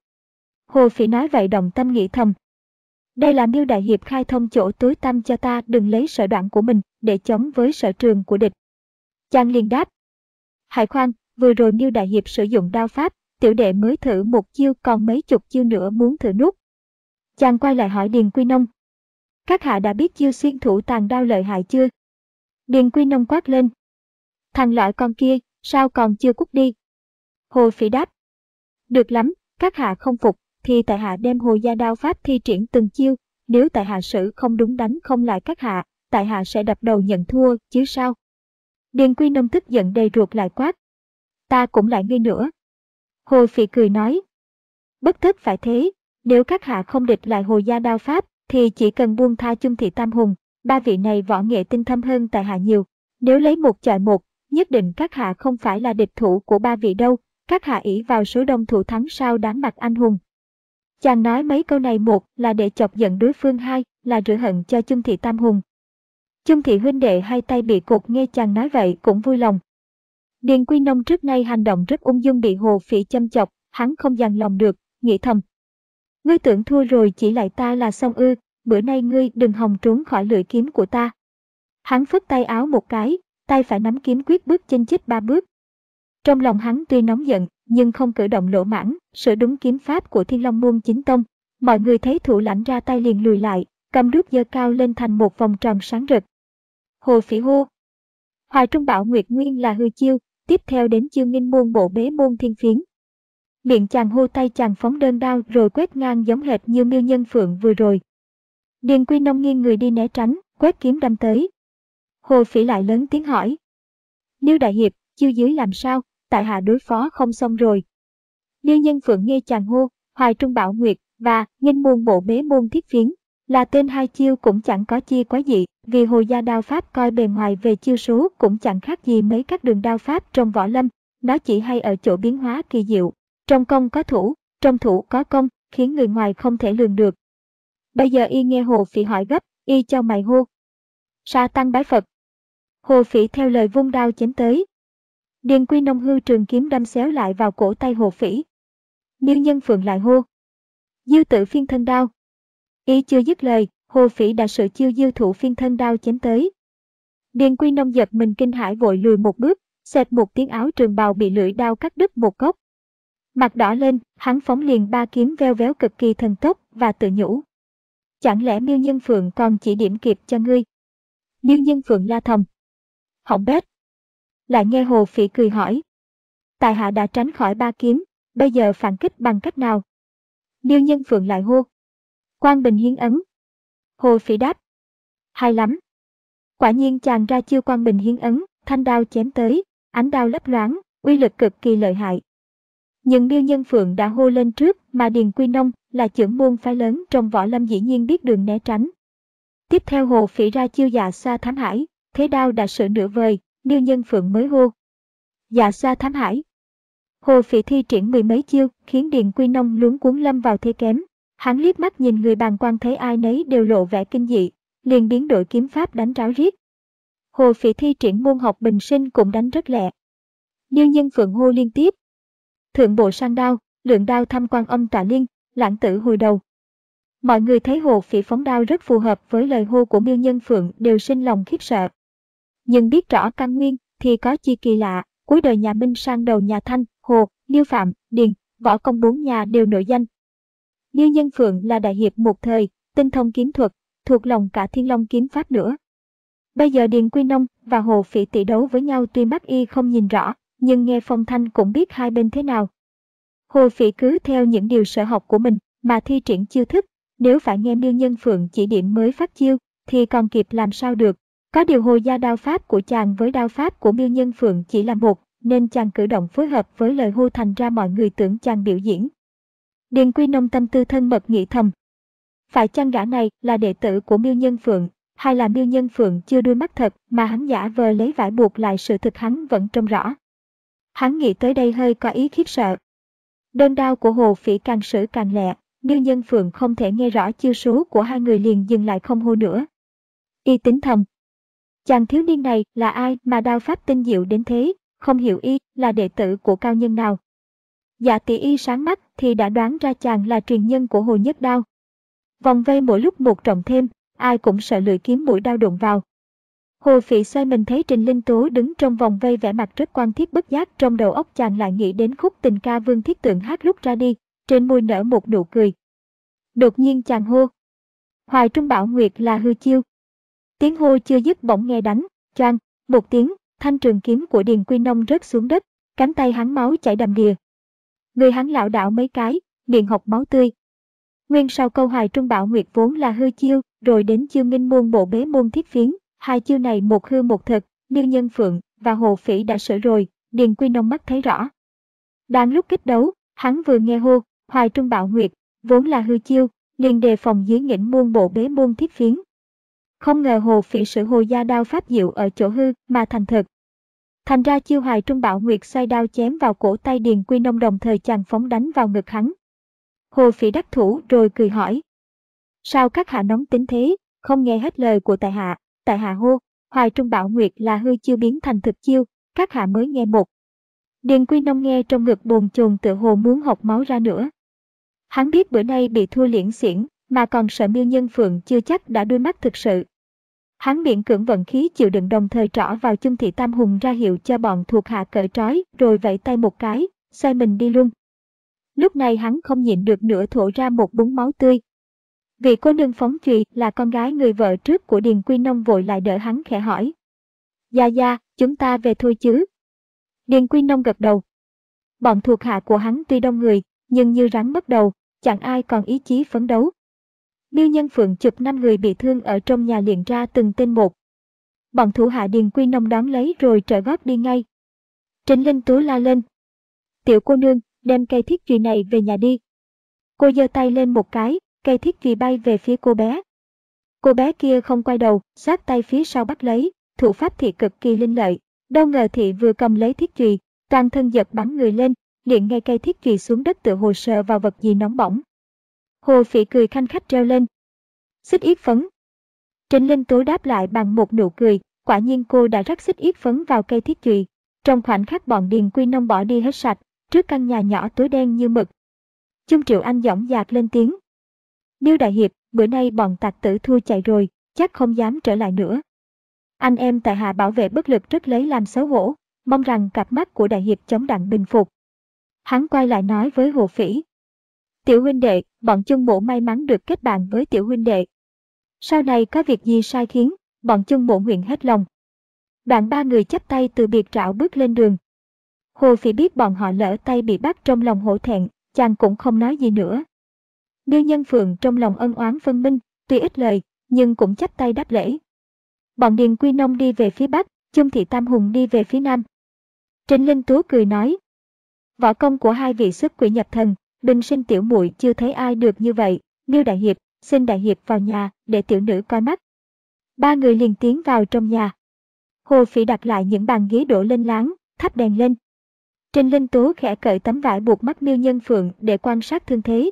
Hồ Phỉ nói vậy động tâm nghĩ thầm. Đây là Miêu đại hiệp khai thông chỗ tối tăm cho ta đừng lấy sở đoạn của mình để chống với sở trường của địch. Chàng liền đáp. Hãy khoan, vừa rồi Miêu đại hiệp sử dụng đao pháp, tiểu đệ mới thử một chiêu còn mấy chục chiêu nữa muốn thử nút. Chàng quay lại hỏi Điền Quy Nông. Các hạ đã biết chiêu xuyên thủ tàn đao lợi hại chưa? Điền Quy Nông quát lên. Thằng loại con kia, sao còn chưa cút đi? Hồ Phỉ đáp. Được lắm, các hạ không phục, thì tại hạ đem Hồi gia đao pháp thi triển từng chiêu, nếu tại hạ sử không đúng đánh không lại các hạ, tại hạ sẽ đập đầu nhận thua, chứ sao? Điền Quy Nông tức giận đầy ruột lại quát. Ta cũng lại ngươi nữa. Hồ Phỉ cười nói. Bất tất phải thế, nếu các hạ không địch lại Hồi gia đao pháp, thì chỉ cần buông tha Chung Thị Tam Hùng, ba vị này võ nghệ tinh thâm hơn tại hạ nhiều. Nếu lấy một chọi một, nhất định các hạ không phải là địch thủ của ba vị đâu, các hạ ỷ vào số đông thủ thắng sao đáng mặt anh hùng. Chàng nói mấy câu này, một là để chọc giận đối phương, hai là rửa hận cho Chung Thị Tam Hùng. Chung Thị huynh đệ hai tay bị cột nghe chàng nói vậy cũng vui lòng. Điền Quy Nông trước nay hành động rất ung dung bị Hồ Phỉ châm chọc, hắn không dằn lòng được, nghĩ thầm. Ngươi tưởng thua rồi chỉ lại ta là xong ư, bữa nay ngươi đừng hòng trốn khỏi lưỡi kiếm của ta. Hắn phất tay áo một cái, tay phải nắm kiếm quyết bước chênh chích ba bước. Trong lòng hắn tuy nóng giận, nhưng không cử động lỗ mãng, sửa đúng kiếm pháp của Thiên Long môn chính tông. Mọi người thấy thủ lãnh ra tay liền lùi lại, cầm đuốc giơ cao lên thành một vòng tròn sáng rực. Hồ Phỉ hô. Hoài Trung Bảo Nguyệt Nguyên là hư chiêu, tiếp theo đến chiêu nghinh môn bộ bế môn thiên phiến. Miệng chàng hô, tay chàng phóng đơn đao rồi quét ngang giống hệt như Miêu Nhân Phượng vừa rồi. Điền Quy Nông nghiêng người đi né tránh, quét kiếm đâm tới. Hồ Phỉ lại lớn tiếng hỏi. Liêu đại hiệp, chiêu dưới làm sao, tại hạ đối phó không xong rồi. Liêu Nhân Phượng nghe chàng hô, Hoài Trung Bảo Nguyệt và nghinh môn bộ bế môn thiết phiến, là tên hai chiêu cũng chẳng có chia quá dị, vì Hồi gia đao pháp coi bề ngoài về chiêu số cũng chẳng khác gì mấy các đường đao pháp trong võ lâm, nó chỉ hay ở chỗ biến hóa kỳ diệu, trong công có thủ, trong thủ có công, khiến người ngoài không thể lường được. Bây giờ y nghe Hồ Phỉ hỏi gấp, y cho mày hô. Sa tăng bái Phật. Hồ Phỉ theo lời vung đao chém tới. Điền Quy Nông hư trường kiếm đâm xéo lại vào cổ tay Hồ Phỉ. Liêu Nhân Phượng lại hô. Diêu tự phiên thân đao. Y chưa dứt lời, Hồ Phỉ đã sử chiêu diêu thủ phiên thân đao chém tới. Điền Quy Nông giật mình kinh hãi vội lùi một bước, Xẹt một tiếng áo trường bào bị lưỡi đao cắt đứt một góc. Mặt đỏ lên, hắn phóng liền ba kiếm veo véo cực kỳ thần tốc và tự nhủ. Chẳng lẽ Miêu Nhân Phượng còn chỉ điểm kịp cho ngươi? Miêu Nhân Phượng la thầm. Hỏng bét. Lại nghe Hồ Phỉ cười hỏi. Tại hạ đã tránh khỏi ba kiếm, bây giờ phản kích bằng cách nào? Miêu Nhân Phượng lại hô. Quang Bình Hiến Ấn. Hồ Phỉ đáp. Hay lắm. Quả nhiên chàng ra chiêu Quang Bình Hiến Ấn, thanh đao chém tới, ánh đao lấp loáng, uy lực cực kỳ lợi hại. Nhưng Miêu Nhân Phượng đã hô lên trước, mà Điền Quy Nông là chưởng môn phái lớn trong võ lâm dĩ nhiên biết đường né tránh. Tiếp theo Hồ Phỉ ra chiêu Dạ Xoa Thám Hải, thế đao đã sửa nửa vời, Miêu Nhân Phượng mới hô. Dạ Xoa Thám Hải. Hồ Phỉ thi triển mười mấy chiêu, khiến Điền Quy Nông luống cuống lâm vào thế kém. Hắn liếc mắt nhìn người bàn quan thấy ai nấy đều lộ vẻ kinh dị, liền biến đổi kiếm pháp đánh ráo riết. Hồ Phỉ thi triển môn học bình sinh cũng đánh rất lẹ. Miêu Nhân Phượng hô liên tiếp. Thượng bộ sang đao, lượng đao thăm quan âm tọa liên, lãng tử hồi đầu. Mọi người thấy Hồ Phỉ phóng đao rất phù hợp với lời hô của Miêu Nhân Phượng đều sinh lòng khiếp sợ. Nhưng biết rõ căn nguyên thì có chi kỳ lạ, cuối đời nhà Minh sang đầu nhà Thanh, Hồ, Liêu Phạm, Điền, võ công bốn nhà đều nổi danh. Miêu Nhân Phượng là đại hiệp một thời, tinh thông kiếm thuật, thuộc lòng cả Thiên Long kiếm pháp nữa. Bây giờ Điền Quy Nông và Hồ Phỉ tỷ đấu với nhau tuy mắt y không nhìn rõ, nhưng nghe phong thanh cũng biết hai bên thế nào. Hồ Phỉ cứ theo những điều sở học của mình mà thi triển chiêu thức, nếu phải nghe Miêu Nhân Phượng chỉ điểm mới phát chiêu, thì còn kịp làm sao được. Có điều Hồ gia đao pháp của chàng với đao pháp của Miêu Nhân Phượng chỉ là một, nên chàng cử động phối hợp với lời hô thành ra mọi người tưởng chàng biểu diễn. Điền Quy Nông tâm tư thân mật nghĩ thầm. Phải chăng gã này là đệ tử của Miêu Nhân Phượng, hay là Miêu Nhân Phượng chưa đuôi mắt thật mà hắn giả vờ lấy vải buộc lại sự thực hắn vẫn trông rõ. Hắn nghĩ tới đây hơi có ý khiếp sợ. Đơn đao của Hồ Phỉ càng sử càng lẹ, Miêu Nhân Phượng không thể nghe rõ chiêu số của hai người liền dừng lại không hô nữa. Y tính thầm. Chàng thiếu niên này là ai mà đao pháp tinh diệu đến thế, không hiểu y là đệ tử của cao nhân nào. Dạ tỷ y sáng mắt thì đã đoán ra chàng là truyền nhân của Hồ Nhất Đao. Vòng vây mỗi lúc một rộng thêm, ai cũng sợ lưỡi kiếm mũi đao đụng vào. Hồ Phỉ xoay mình thấy Trình Linh Tố đứng trong vòng vây vẻ mặt rất quan thiết bất giác, trong đầu óc chàng lại nghĩ đến khúc tình ca Vương Thiết Tượng hát lúc ra đi, trên môi nở một nụ cười. Đột nhiên chàng hô. Hoài Trung Bảo Nguyệt là hư chiêu. Tiếng hô chưa dứt bỗng nghe đánh, choang, một tiếng, thanh trường kiếm của Điền Quy Nông rớt xuống đất, cánh tay hắn máu chảy đầm đìa. Người hắn lảo đảo mấy cái, miệng hộc máu tươi. Nguyên sau câu Hoài Trung Bảo Nguyệt vốn là hư chiêu, rồi đến chiêu nghinh môn bộ bế môn thiết phiến, hai chiêu này một hư một thực, Miêu Nhân Phượng và Hồ Phỉ đã sửa rồi, Điền Quy Nông mắt thấy rõ. Đang lúc kích đấu, hắn vừa nghe hô, Hoài Trung Bảo Nguyệt, vốn là hư chiêu, liền đề phòng dưới nghinh môn bộ bế môn thiết phiến. Không ngờ Hồ Phỉ sử Hồ gia đao pháp diệu ở chỗ hư mà thành thực. Thành ra chiêu Hoài Trung Bảo Nguyệt xoay đao chém vào cổ tay Điền Quy Nông, đồng thời chàng phóng đánh vào ngực hắn. Hồ Phỉ đắc thủ rồi cười hỏi. Sao các hạ nóng tính thế, không nghe hết lời của tại hạ, tại hạ hô, Hoài Trung Bảo Nguyệt là hư chiêu biến thành thực chiêu, các hạ mới nghe một. Điền Quy Nông nghe trong ngực bồn chồn tựa hồ muốn học máu ra nữa. Hắn biết bữa nay bị thua liễn xiển, mà còn sợ Miêu Nhân Phượng chưa chắc đã đuôi mắt thực sự. Hắn miễn cưỡng vận khí chịu đựng, đồng thời trỏ vào Chung Thị Tam Hùng ra hiệu cho bọn thuộc hạ cởi trói, rồi vẫy tay một cái, xoay mình đi luôn. Lúc này hắn không nhịn được nữa thổ ra một búng máu tươi. Vị cô nương phóng chùy là con gái người vợ trước của Điền Quy Nông vội lại đỡ hắn khẽ hỏi. Gia gia, chúng ta về thôi chứ? Điền Quy Nông gật đầu. Bọn thuộc hạ của hắn tuy đông người, nhưng như rắn mất đầu, chẳng ai còn ý chí phấn đấu. Miêu Nhân Phượng chụp năm người bị thương ở trong nhà liền ra từng tên một. Bọn thủ hạ Điền Quy Nông đón lấy rồi trở gót đi ngay. Trịnh Linh Tú la lên. Tiểu cô nương, đem cây thiết chùy này về nhà đi. Cô giơ tay lên một cái, cây thiết chùy bay về phía cô bé. Cô bé kia không quay đầu, sát tay phía sau bắt lấy, thủ pháp thị cực kỳ linh lợi. Đâu ngờ thị vừa cầm lấy thiết chùy, toàn thân giật bắn người lên, liền ngay cây thiết chùy xuống đất tựa hồ sờ vào vật gì nóng bỏng. Hồ Phỉ cười khanh khách treo lên. Xích yết phấn. Trịnh Linh Tố đáp lại bằng một nụ cười, quả nhiên cô đã rắc xích yết phấn vào cây thiết chùy. Trong khoảnh khắc bọn Điền Quy Nông bỏ đi hết sạch, trước căn nhà nhỏ tối đen như mực. Chung Triệu Anh dõng dạc lên tiếng. Miêu đại hiệp, bữa nay bọn tặc tử thua chạy rồi, chắc không dám trở lại nữa. Anh em tại hạ bảo vệ bất lực rất lấy làm xấu hổ, mong rằng cặp mắt của đại hiệp chống đặng bình phục. Hắn quay lại nói với Hồ Phỉ. Tiểu huynh đệ, bọn chung mộ may mắn được kết bạn với tiểu huynh đệ. Sau này có việc gì sai khiến, bọn chung mộ nguyện hết lòng. Đoạn ba người chắp tay từ biệt trảo bước lên đường. Hồ Phỉ biết bọn họ lỡ tay bị bắt trong lòng hổ thẹn, chàng cũng không nói gì nữa. Miêu Nhân Phượng trong lòng ân oán phân minh, tuy ít lời, nhưng cũng chắp tay đáp lễ. Bọn Điền Quy Nông đi về phía bắc, Chung Thị Tam Hùng đi về phía nam. Trịnh Linh Tú cười nói. Võ công của hai vị xuất quỷ nhập thần, bình sinh tiểu muội chưa thấy ai được như vậy. Miêu đại hiệp, xin đại hiệp vào nhà để tiểu nữ coi mắt. Ba người liền tiến vào trong nhà. Hồ Phỉ đặt lại những bàn ghế đổ lên láng, thắp đèn lên. Trịnh Linh Tú khẽ cởi tấm vải buộc mắt Miêu Nhân Phượng để quan sát thương thế.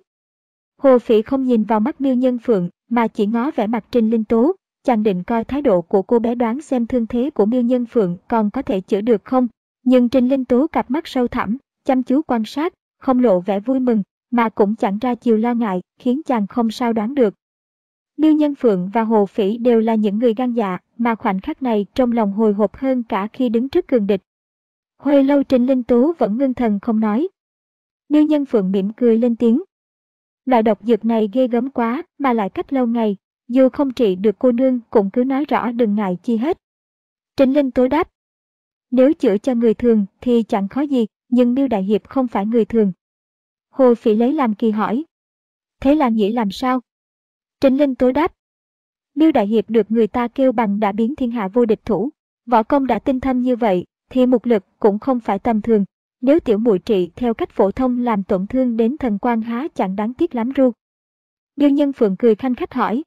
Hồ Phỉ không nhìn vào mắt Miêu Nhân Phượng mà chỉ ngó vẻ mặt Trịnh Linh Tú, chàng định coi thái độ của cô bé đoán xem thương thế của Miêu Nhân Phượng còn có thể chữa được không. Nhưng Trịnh Linh Tú cặp mắt sâu thẳm, chăm chú quan sát, không lộ vẻ vui mừng, mà cũng chẳng ra chiều lo ngại, khiến chàng không sao đoán được. Miêu Nhân Phượng và Hồ Phỉ đều là những người gan dạ, mà khoảnh khắc này trong lòng hồi hộp hơn cả khi đứng trước cường địch. Hồi lâu Trịnh Linh Tú vẫn ngưng thần không nói. Miêu Nhân Phượng mỉm cười lên tiếng. Loại độc dược này ghê gớm quá, mà lại cách lâu ngày, dù không trị được cô nương cũng cứ nói rõ đừng ngại chi hết. Trịnh Linh Tú đáp. Nếu chữa cho người thường thì chẳng khó gì, nhưng Miêu đại hiệp không phải người thường. Hồ Phỉ lấy làm kỳ hỏi. Thế là nghĩa làm sao? Trịnh Linh Tú đáp. Miêu đại hiệp được người ta kêu bằng đã biến thiên hạ vô địch thủ, võ công đã tinh thâm như vậy, thì mục lực cũng không phải tầm thường. Nếu tiểu muội trị theo cách phổ thông làm tổn thương đến thần quan há chẳng đáng tiếc lắm ru. Miêu Nhân Phượng cười khanh khách hỏi.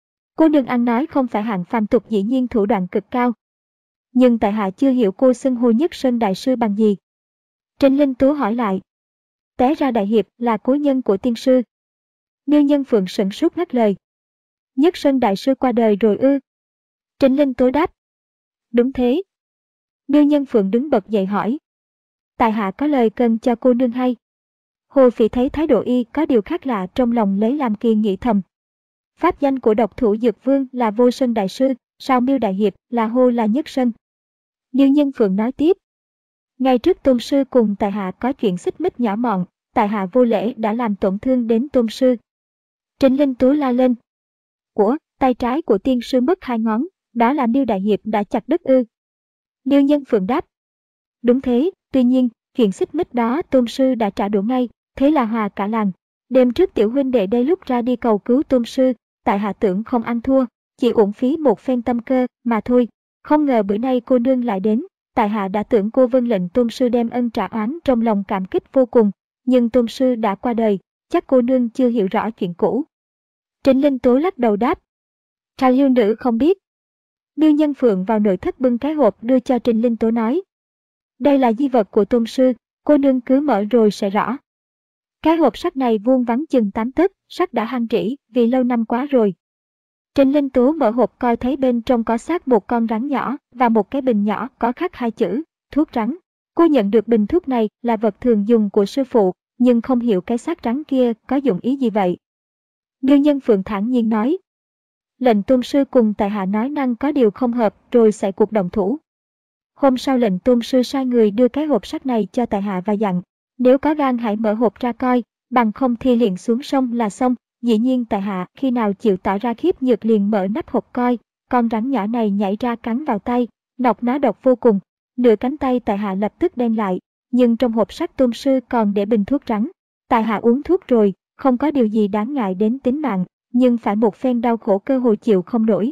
Cô nương ăn nói không phải hạng phàm tục, dĩ nhiên thủ đoạn cực cao. Nhưng tại hạ chưa hiểu cô xưng hô Nhất Sơn đại sư bằng gì. Trịnh Linh Tú hỏi lại. Té ra đại hiệp là cố nhân của tiên sư. Miêu Nhân Phượng sửng sốt ngắt lời. Nhất Sơn đại sư qua đời rồi ư? Trịnh Linh Tú đáp. Đúng thế. Miêu Nhân Phượng đứng bật dậy hỏi. Tại hạ có lời cần cho cô nương hay. Hồ Phỉ thấy thái độ y có điều khác lạ, trong lòng lấy làm kỳ, nghĩ thầm. Pháp danh của độc thủ Dược Vương là Vô Sơn đại sư, sao Miêu đại hiệp là hô là Nhất Sơn? Miêu Nhân Phượng nói tiếp. Ngày trước tôn sư cùng tại hạ có chuyện xích mích nhỏ mọn, tại hạ vô lễ đã làm tổn thương đến tôn sư. Trịnh Linh Tú la lên. Của, tay trái của tiên sư mất hai ngón, đó là Miêu đại hiệp đã chặt đứt ư? Miêu Nhân Phượng đáp. Đúng thế, tuy nhiên, chuyện xích mích đó tôn sư đã trả đũa ngay, thế là hòa cả làng. Đêm trước tiểu huynh đệ đây lúc ra đi cầu cứu tôn sư, tại hạ tưởng không ăn thua, chỉ uổng phí một phen tâm cơ mà thôi. Không ngờ bữa nay cô nương lại đến, tại hạ đã tưởng cô vâng lệnh tôn sư đem ân trả oán, trong lòng cảm kích vô cùng, nhưng tôn sư đã qua đời, chắc cô nương chưa hiểu rõ chuyện cũ. Trịnh Linh Tú lắc đầu đáp. Trào yêu nữ không biết. Miêu Nhân Phượng vào nội thất bưng cái hộp đưa cho Trịnh Linh Tú nói. Đây là di vật của tôn sư, cô nương cứ mở rồi sẽ rõ. Cái hộp sắt này vuông vắn chừng tám tấc, sắt đã hăng trĩ vì lâu năm quá rồi. Trịnh Linh Tú mở hộp coi thấy bên trong có xác một con rắn nhỏ và một cái bình nhỏ có khắc hai chữ, thuốc rắn. Cô nhận được bình thuốc này là vật thường dùng của sư phụ, nhưng không hiểu cái xác rắn kia có dụng ý gì vậy. Miêu Nhân Phượng thản nhiên nói. Lệnh tôn sư cùng tại hạ nói năng có điều không hợp rồi xảy cuộc động thủ. Hôm sau lệnh tôn sư sai người đưa cái hộp sắt này cho tại hạ và dặn, nếu có gan hãy mở hộp ra coi, bằng không thì liền xuống sông là xong. Dĩ nhiên tại hạ khi nào chịu tỏ ra khiếp nhược liền mở nắp hộp coi, con rắn nhỏ này nhảy ra cắn vào tay, nọc nó độc vô cùng, nửa cánh tay tại hạ lập tức đen lại, nhưng trong hộp sắt tôn sư còn để bình thuốc rắn. Tại hạ uống thuốc rồi, không có điều gì đáng ngại đến tính mạng, nhưng phải một phen đau khổ cơ hồ chịu không nổi.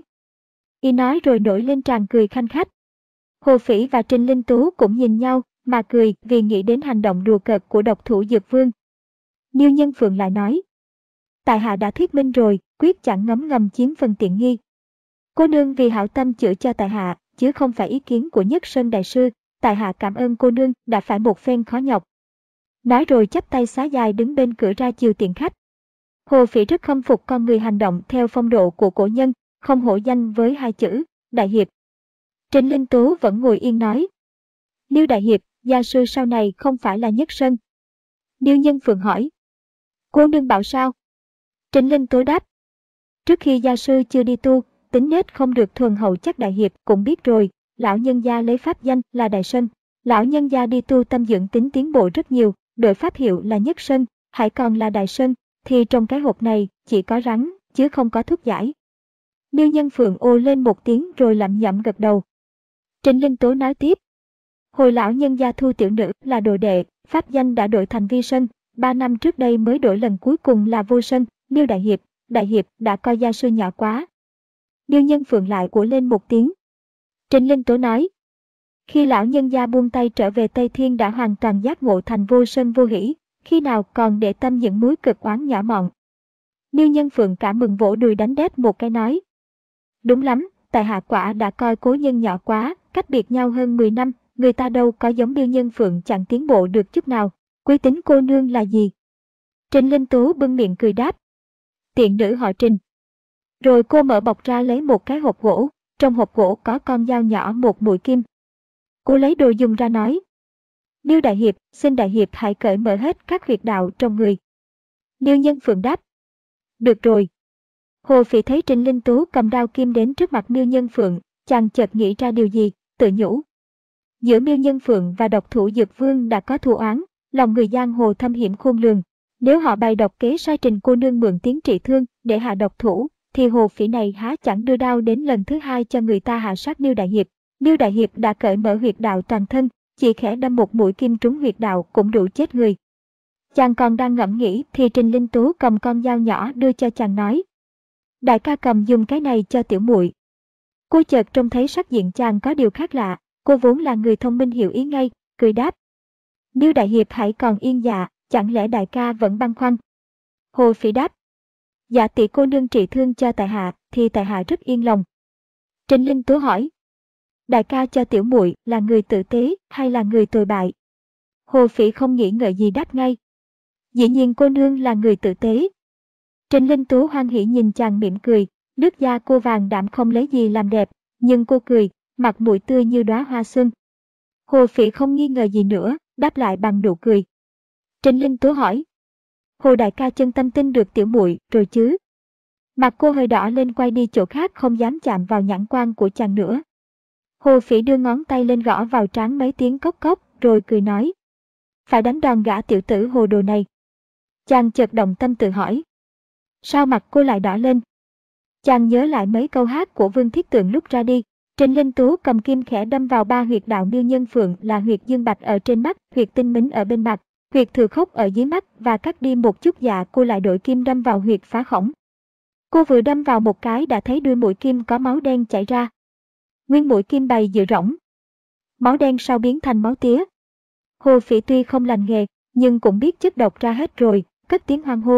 Y nói rồi nổi lên tràn cười khanh khách. Hồ Phỉ và Trịnh Linh Tú cũng nhìn nhau mà cười vì nghĩ đến hành động đùa cợt của độc thủ Dược Vương. Miêu Nhân Phượng lại nói. Tại hạ đã thuyết minh rồi, quyết chẳng ngấm ngầm chiếm phần tiện nghi. Cô nương vì hảo tâm chữa cho tại hạ, chứ không phải ý kiến của Nhất Sơn đại sư, tại hạ cảm ơn cô nương đã phải một phen khó nhọc. Nói rồi chắp tay xá dài đứng bên cửa ra chiều tiện khách. Hồ Phỉ rất khâm phục con người hành động theo phong độ của cổ nhân, không hổ danh với hai chữ, đại hiệp. Trịnh Linh Tú vẫn ngồi yên nói. Miêu đại hiệp, gia sư sau này không phải là Nhất Sơn. Miêu Nhân Phượng hỏi. Cô nương bảo sao? Trịnh Linh Tú đáp. Trước khi gia sư chưa đi tu, tính nết không được thuần hậu chắc đại hiệp cũng biết rồi, lão nhân gia lấy pháp danh là Đại Sơn. Lão nhân gia đi tu tâm dưỡng tính tiến bộ rất nhiều, đội pháp hiệu là Nhất Sơn, hãy còn là Đại Sơn, thì trong cái hộp này chỉ có rắn, chứ không có thuốc giải. Miêu Nhân Phượng ô lên một tiếng rồi lẩm nhẩm gật đầu. Trịnh Linh Tố nói tiếp. Hồi lão nhân gia thu tiểu nữ là đồ đệ, pháp danh đã đổi thành Vi Sơn, ba năm trước đây mới đổi lần cuối cùng là Vô Sơn. Miêu Đại Hiệp, Đại Hiệp đã coi gia sư nhỏ quá. Miêu Nhân Phượng lại của lên một tiếng. Trịnh Linh Tố nói. Khi lão nhân gia buông tay trở về Tây Thiên đã hoàn toàn giác ngộ thành vô sơn vô hỷ, khi nào còn để tâm những núi cực oán nhỏ mọn. Miêu Nhân Phượng cả mừng vỗ đùi đánh đét một cái nói. Đúng lắm, tại hạ quả đã coi cố nhân nhỏ quá, cách biệt nhau hơn mười năm, người ta đâu có giống Miêu Nhân Phượng chẳng tiến bộ được chút nào. Quý tính cô nương là gì? Trịnh Linh Tố bưng miệng cười đáp. Tiện nữ họ Trịnh. Rồi cô mở bọc ra lấy một cái hộp gỗ, trong hộp gỗ có con dao nhỏ một mũi kim. Cô lấy đồ dùng ra nói. Miêu Đại Hiệp, xin Đại Hiệp hãy cởi mở hết các huyệt đạo trong người. Miêu Nhân Phượng đáp. Được rồi. Hồ Phỉ thấy Trịnh Linh Tố cầm đao kim đến trước mặt Miêu Nhân Phượng, chàng chợt nghĩ ra điều gì, tự nhủ. Giữa Miêu Nhân Phượng và độc thủ Dược Vương đã có thù oán, lòng người giang hồ thâm hiểm khôn lường. Nếu họ bày độc kế sai Trịnh cô nương mượn tiếng trị thương để hạ độc thủ, thì Hồ Phỉ này há chẳng đưa đao đến lần thứ hai cho người ta hạ sát Miêu Đại Hiệp. Miêu Đại Hiệp đã cởi mở huyệt đạo toàn thân, chỉ khẽ đâm một mũi kim trúng huyệt đạo cũng đủ chết người. Chàng còn đang ngẫm nghĩ thì Trịnh Linh Tố cầm con dao nhỏ đưa cho chàng nói. Đại ca cầm dùng cái này cho tiểu muội. Cô chợt trông thấy sắc diện chàng có điều khác lạ, cô vốn là người thông minh hiểu ý ngay, cười đáp. Miêu Đại Hiệp hãy còn yên dạ, chẳng lẽ đại ca vẫn băn khoăn? Hồ Phỉ đáp. Dạ tỷ cô nương trị thương cho tại hạ, thì tại hạ rất yên lòng. Trịnh Linh Tố hỏi. Đại ca cho tiểu muội là người tử tế hay là người tồi bại? Hồ Phỉ không nghĩ ngợi gì đáp ngay. Dĩ nhiên cô nương là người tử tế. Trịnh Linh Tố hoan hỉ nhìn chàng mỉm cười, nước da cô vàng đạm không lấy gì làm đẹp, nhưng cô cười, mặt mũi tươi như đóa hoa xuân. Hồ Phỉ không nghi ngờ gì nữa, đáp lại bằng nụ cười. Trịnh Linh Tố hỏi. Hồ đại ca chân tâm tin được tiểu muội rồi chứ? Mặt cô hơi đỏ lên quay đi chỗ khác không dám chạm vào nhãn quan của chàng nữa. Hồ Phỉ đưa ngón tay lên gõ vào trán mấy tiếng cốc cốc, rồi cười nói. Phải đánh đòn gã tiểu tử hồ đồ này. Chàng chợt động tâm tự hỏi. Sao mặt cô lại đỏ lên? Chàng nhớ lại mấy câu hát của Vương Thiết Tượng lúc ra đi. Trịnh Linh Tố cầm kim khẽ đâm vào ba huyệt đạo Miêu Nhân Phượng là huyệt dương bạch ở trên mắt, huyệt tinh mính ở bên mặt, huyệt thừa khốc ở dưới mắt và cắt đi một chút dạ cô lại đổi kim đâm vào huyệt phá khổng. Cô vừa đâm vào một cái đã thấy đuôi mũi kim có máu đen chảy ra. Nguyên mũi kim bày giữa rỗng. Máu đen sau biến thành máu tía. Hồ Phỉ tuy không lành nghề, nhưng cũng biết chất độc ra hết rồi, cất tiếng hoan hô.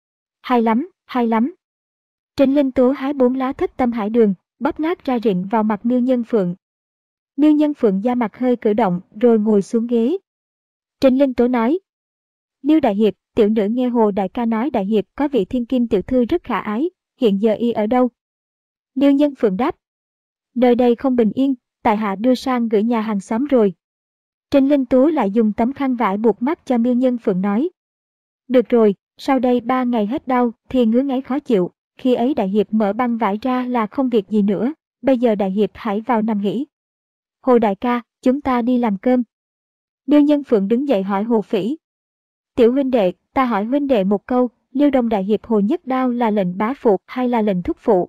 Hay lắm, hay lắm. Trịnh Linh Tố hái bốn lá thất tâm hải đường, bóp nát ra rịn vào mặt Miêu Nhân Phượng. Miêu Nhân Phượng da mặt hơi cử động rồi ngồi xuống ghế. Trịnh Linh Tố nói. Miêu Đại Hiệp, tiểu nữ nghe Hồ đại ca nói Đại Hiệp có vị thiên kim tiểu thư rất khả ái, hiện giờ y ở đâu? Miêu Nhân Phượng đáp. Nơi đây không bình yên, tại hạ đưa sang gửi nhà hàng xóm rồi. Trịnh Linh Tố lại dùng tấm khăn vải buộc mắt cho Miêu Nhân Phượng nói. Được rồi, sau đây ba ngày hết đau thì ngứa ngáy khó chịu, khi ấy Đại Hiệp mở băng vải ra là không việc gì nữa, bây giờ Đại Hiệp hãy vào nằm nghỉ. Hồ đại ca, chúng ta đi làm cơm. Miêu Nhân Phượng đứng dậy hỏi Hồ Phỉ. Tiểu huynh đệ, ta hỏi huynh đệ một câu, Liêu Đông Đại Hiệp Hồ Nhất Đao là lệnh bá phụ hay là lệnh thúc phụ?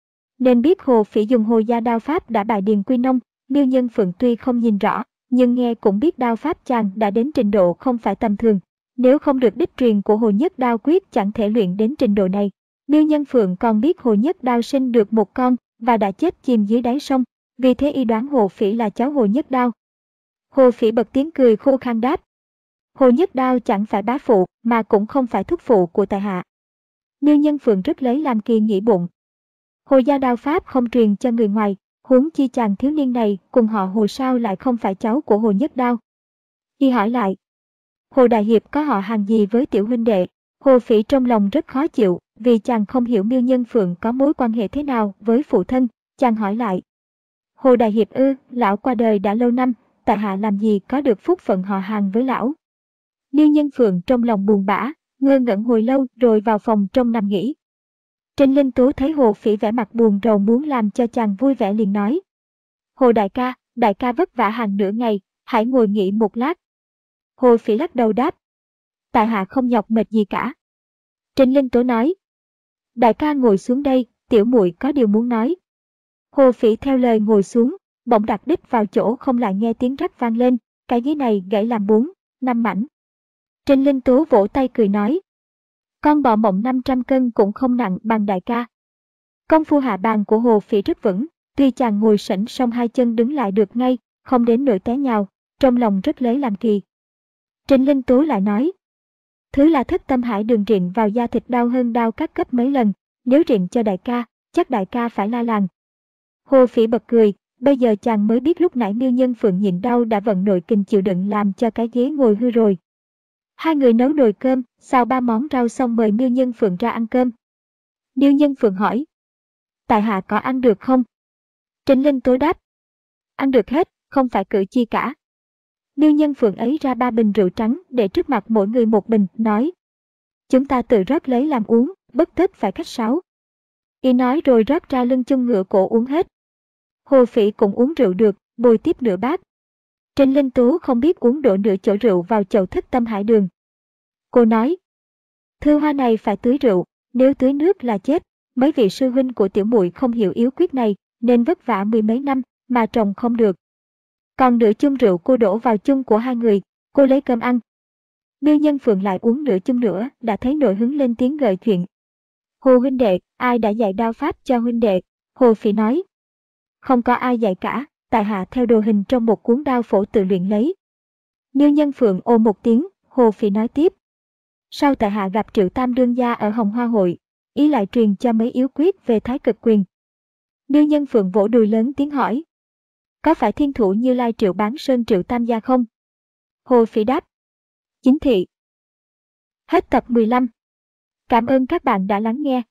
Nên biết Hồ Phỉ dùng Hồ gia đao pháp đã bài điền quy nông, Miêu Nhân Phượng tuy không nhìn rõ, nhưng nghe cũng biết đao pháp chàng đã đến trình độ không phải tầm thường. Nếu không được đích truyền của Hồ Nhất Đao quyết chẳng thể luyện đến trình độ này. Miêu Nhân Phượng còn biết Hồ Nhất Đao sinh được một con và đã chết chìm dưới đáy sông, vì thế y đoán Hồ Phỉ là cháu Hồ Nhất Đao. Hồ Phỉ bật tiếng cười khô khan đáp. Hồ Nhất Đao chẳng phải bá phụ mà cũng không phải thúc phụ của tại hạ. Miêu Nhân Phượng rất lấy làm kỳ nghĩ bụng. Hồ gia đao pháp không truyền cho người ngoài, huống chi chàng thiếu niên này cùng họ Hồ sao lại không phải cháu của Hồ Nhất Đao. Y hỏi lại. Hồ Đại Hiệp có họ hàng gì với tiểu huynh đệ? Hồ Phỉ trong lòng rất khó chịu, vì chàng không hiểu Miêu Nhân Phượng có mối quan hệ thế nào với phụ thân, chàng hỏi lại. Hồ Đại Hiệp ư, lão qua đời đã lâu năm, tại hạ làm gì có được phúc phận họ hàng với lão. Miêu Nhân Phượng trong lòng buồn bã, ngơ ngẩn hồi lâu rồi vào phòng trong nằm nghỉ. Trịnh Linh Tố thấy Hồ Phỉ vẻ mặt buồn rầu muốn làm cho chàng vui vẻ liền nói. Hồ đại ca, đại ca vất vả hàng nửa ngày, hãy ngồi nghỉ một lát. Hồ Phỉ lắc đầu đáp, tại hạ không nhọc mệt gì cả. Trịnh Linh Tố nói, đại ca ngồi xuống đây, tiểu muội có điều muốn nói. Hồ Phỉ theo lời ngồi xuống, bỗng đặt đít vào chỗ không lại nghe tiếng rắc vang lên, cái ghế này gãy làm bốn, năm mảnh. Trịnh Linh Tố vỗ tay cười nói, con bọ mộng năm trăm cân cũng không nặng bằng đại ca. Công phu hạ bàn của Hồ Phỉ rất vững, tuy chàng ngồi sững song hai chân đứng lại được ngay, không đến nỗi té nhào, trong lòng rất lấy làm kỳ. Trịnh Linh Tố lại nói, thứ là thất tâm hải đường rịn vào da thịt đau hơn đau các cấp mấy lần, nếu rịn cho đại ca, chắc đại ca phải la làng. Hồ Phỉ bật cười, bây giờ chàng mới biết lúc nãy Miêu Nhân Phượng nhịn đau đã vận nội kình chịu đựng làm cho cái ghế ngồi hư rồi. Hai người nấu nồi cơm, xào ba món rau xong mời Miêu Nhân Phượng ra ăn cơm. Miêu Nhân Phượng hỏi, tại hạ có ăn được không? Trịnh Linh Tố đáp, ăn được hết, không phải cử chi cả. Miêu Nhân Phượng ấy ra ba bình rượu trắng để trước mặt mỗi người một bình, nói, chúng ta tự rót lấy làm uống, bất tất phải khách sáo. Y nói rồi rót ra lưng chung ngựa cổ uống hết. Hồ Phỉ cũng uống rượu được, bồi tiếp nửa bát. Trịnh Linh Tố không biết uống đổ nửa chỗ rượu vào chậu thất tâm hải đường. Cô nói, thư hoa này phải tưới rượu, nếu tưới nước là chết. Mấy vị sư huynh của tiểu muội không hiểu yếu quyết này, nên vất vả mười mấy năm mà trồng không được. Còn nửa chung rượu cô đổ vào chung của hai người, cô lấy cơm ăn. Miêu Nhân Phượng lại uống nửa chung nữa, đã thấy nổi hứng lên tiếng gợi chuyện. Hồ huynh đệ, ai đã dạy đao pháp cho huynh đệ? Hồ Phỉ nói, không có ai dạy cả, tại hạ theo đồ hình trong một cuốn đao phổ tự luyện lấy. Miêu Nhân Phượng ồ một tiếng, Hồ Phỉ nói tiếp, sau tại hạ gặp Triệu Tam đương gia ở Hồng Hoa hội, ý lại truyền cho mấy yếu quyết về Thái Cực quyền. Miêu Nhân Phượng vỗ đùi lớn tiếng hỏi, có phải thiên thủ Như Lai Triệu Bán Sơn Triệu Tam gia không? Hồ Phỉ đáp, chính thị. Hết tập mười lăm. Cảm ơn các bạn đã lắng nghe.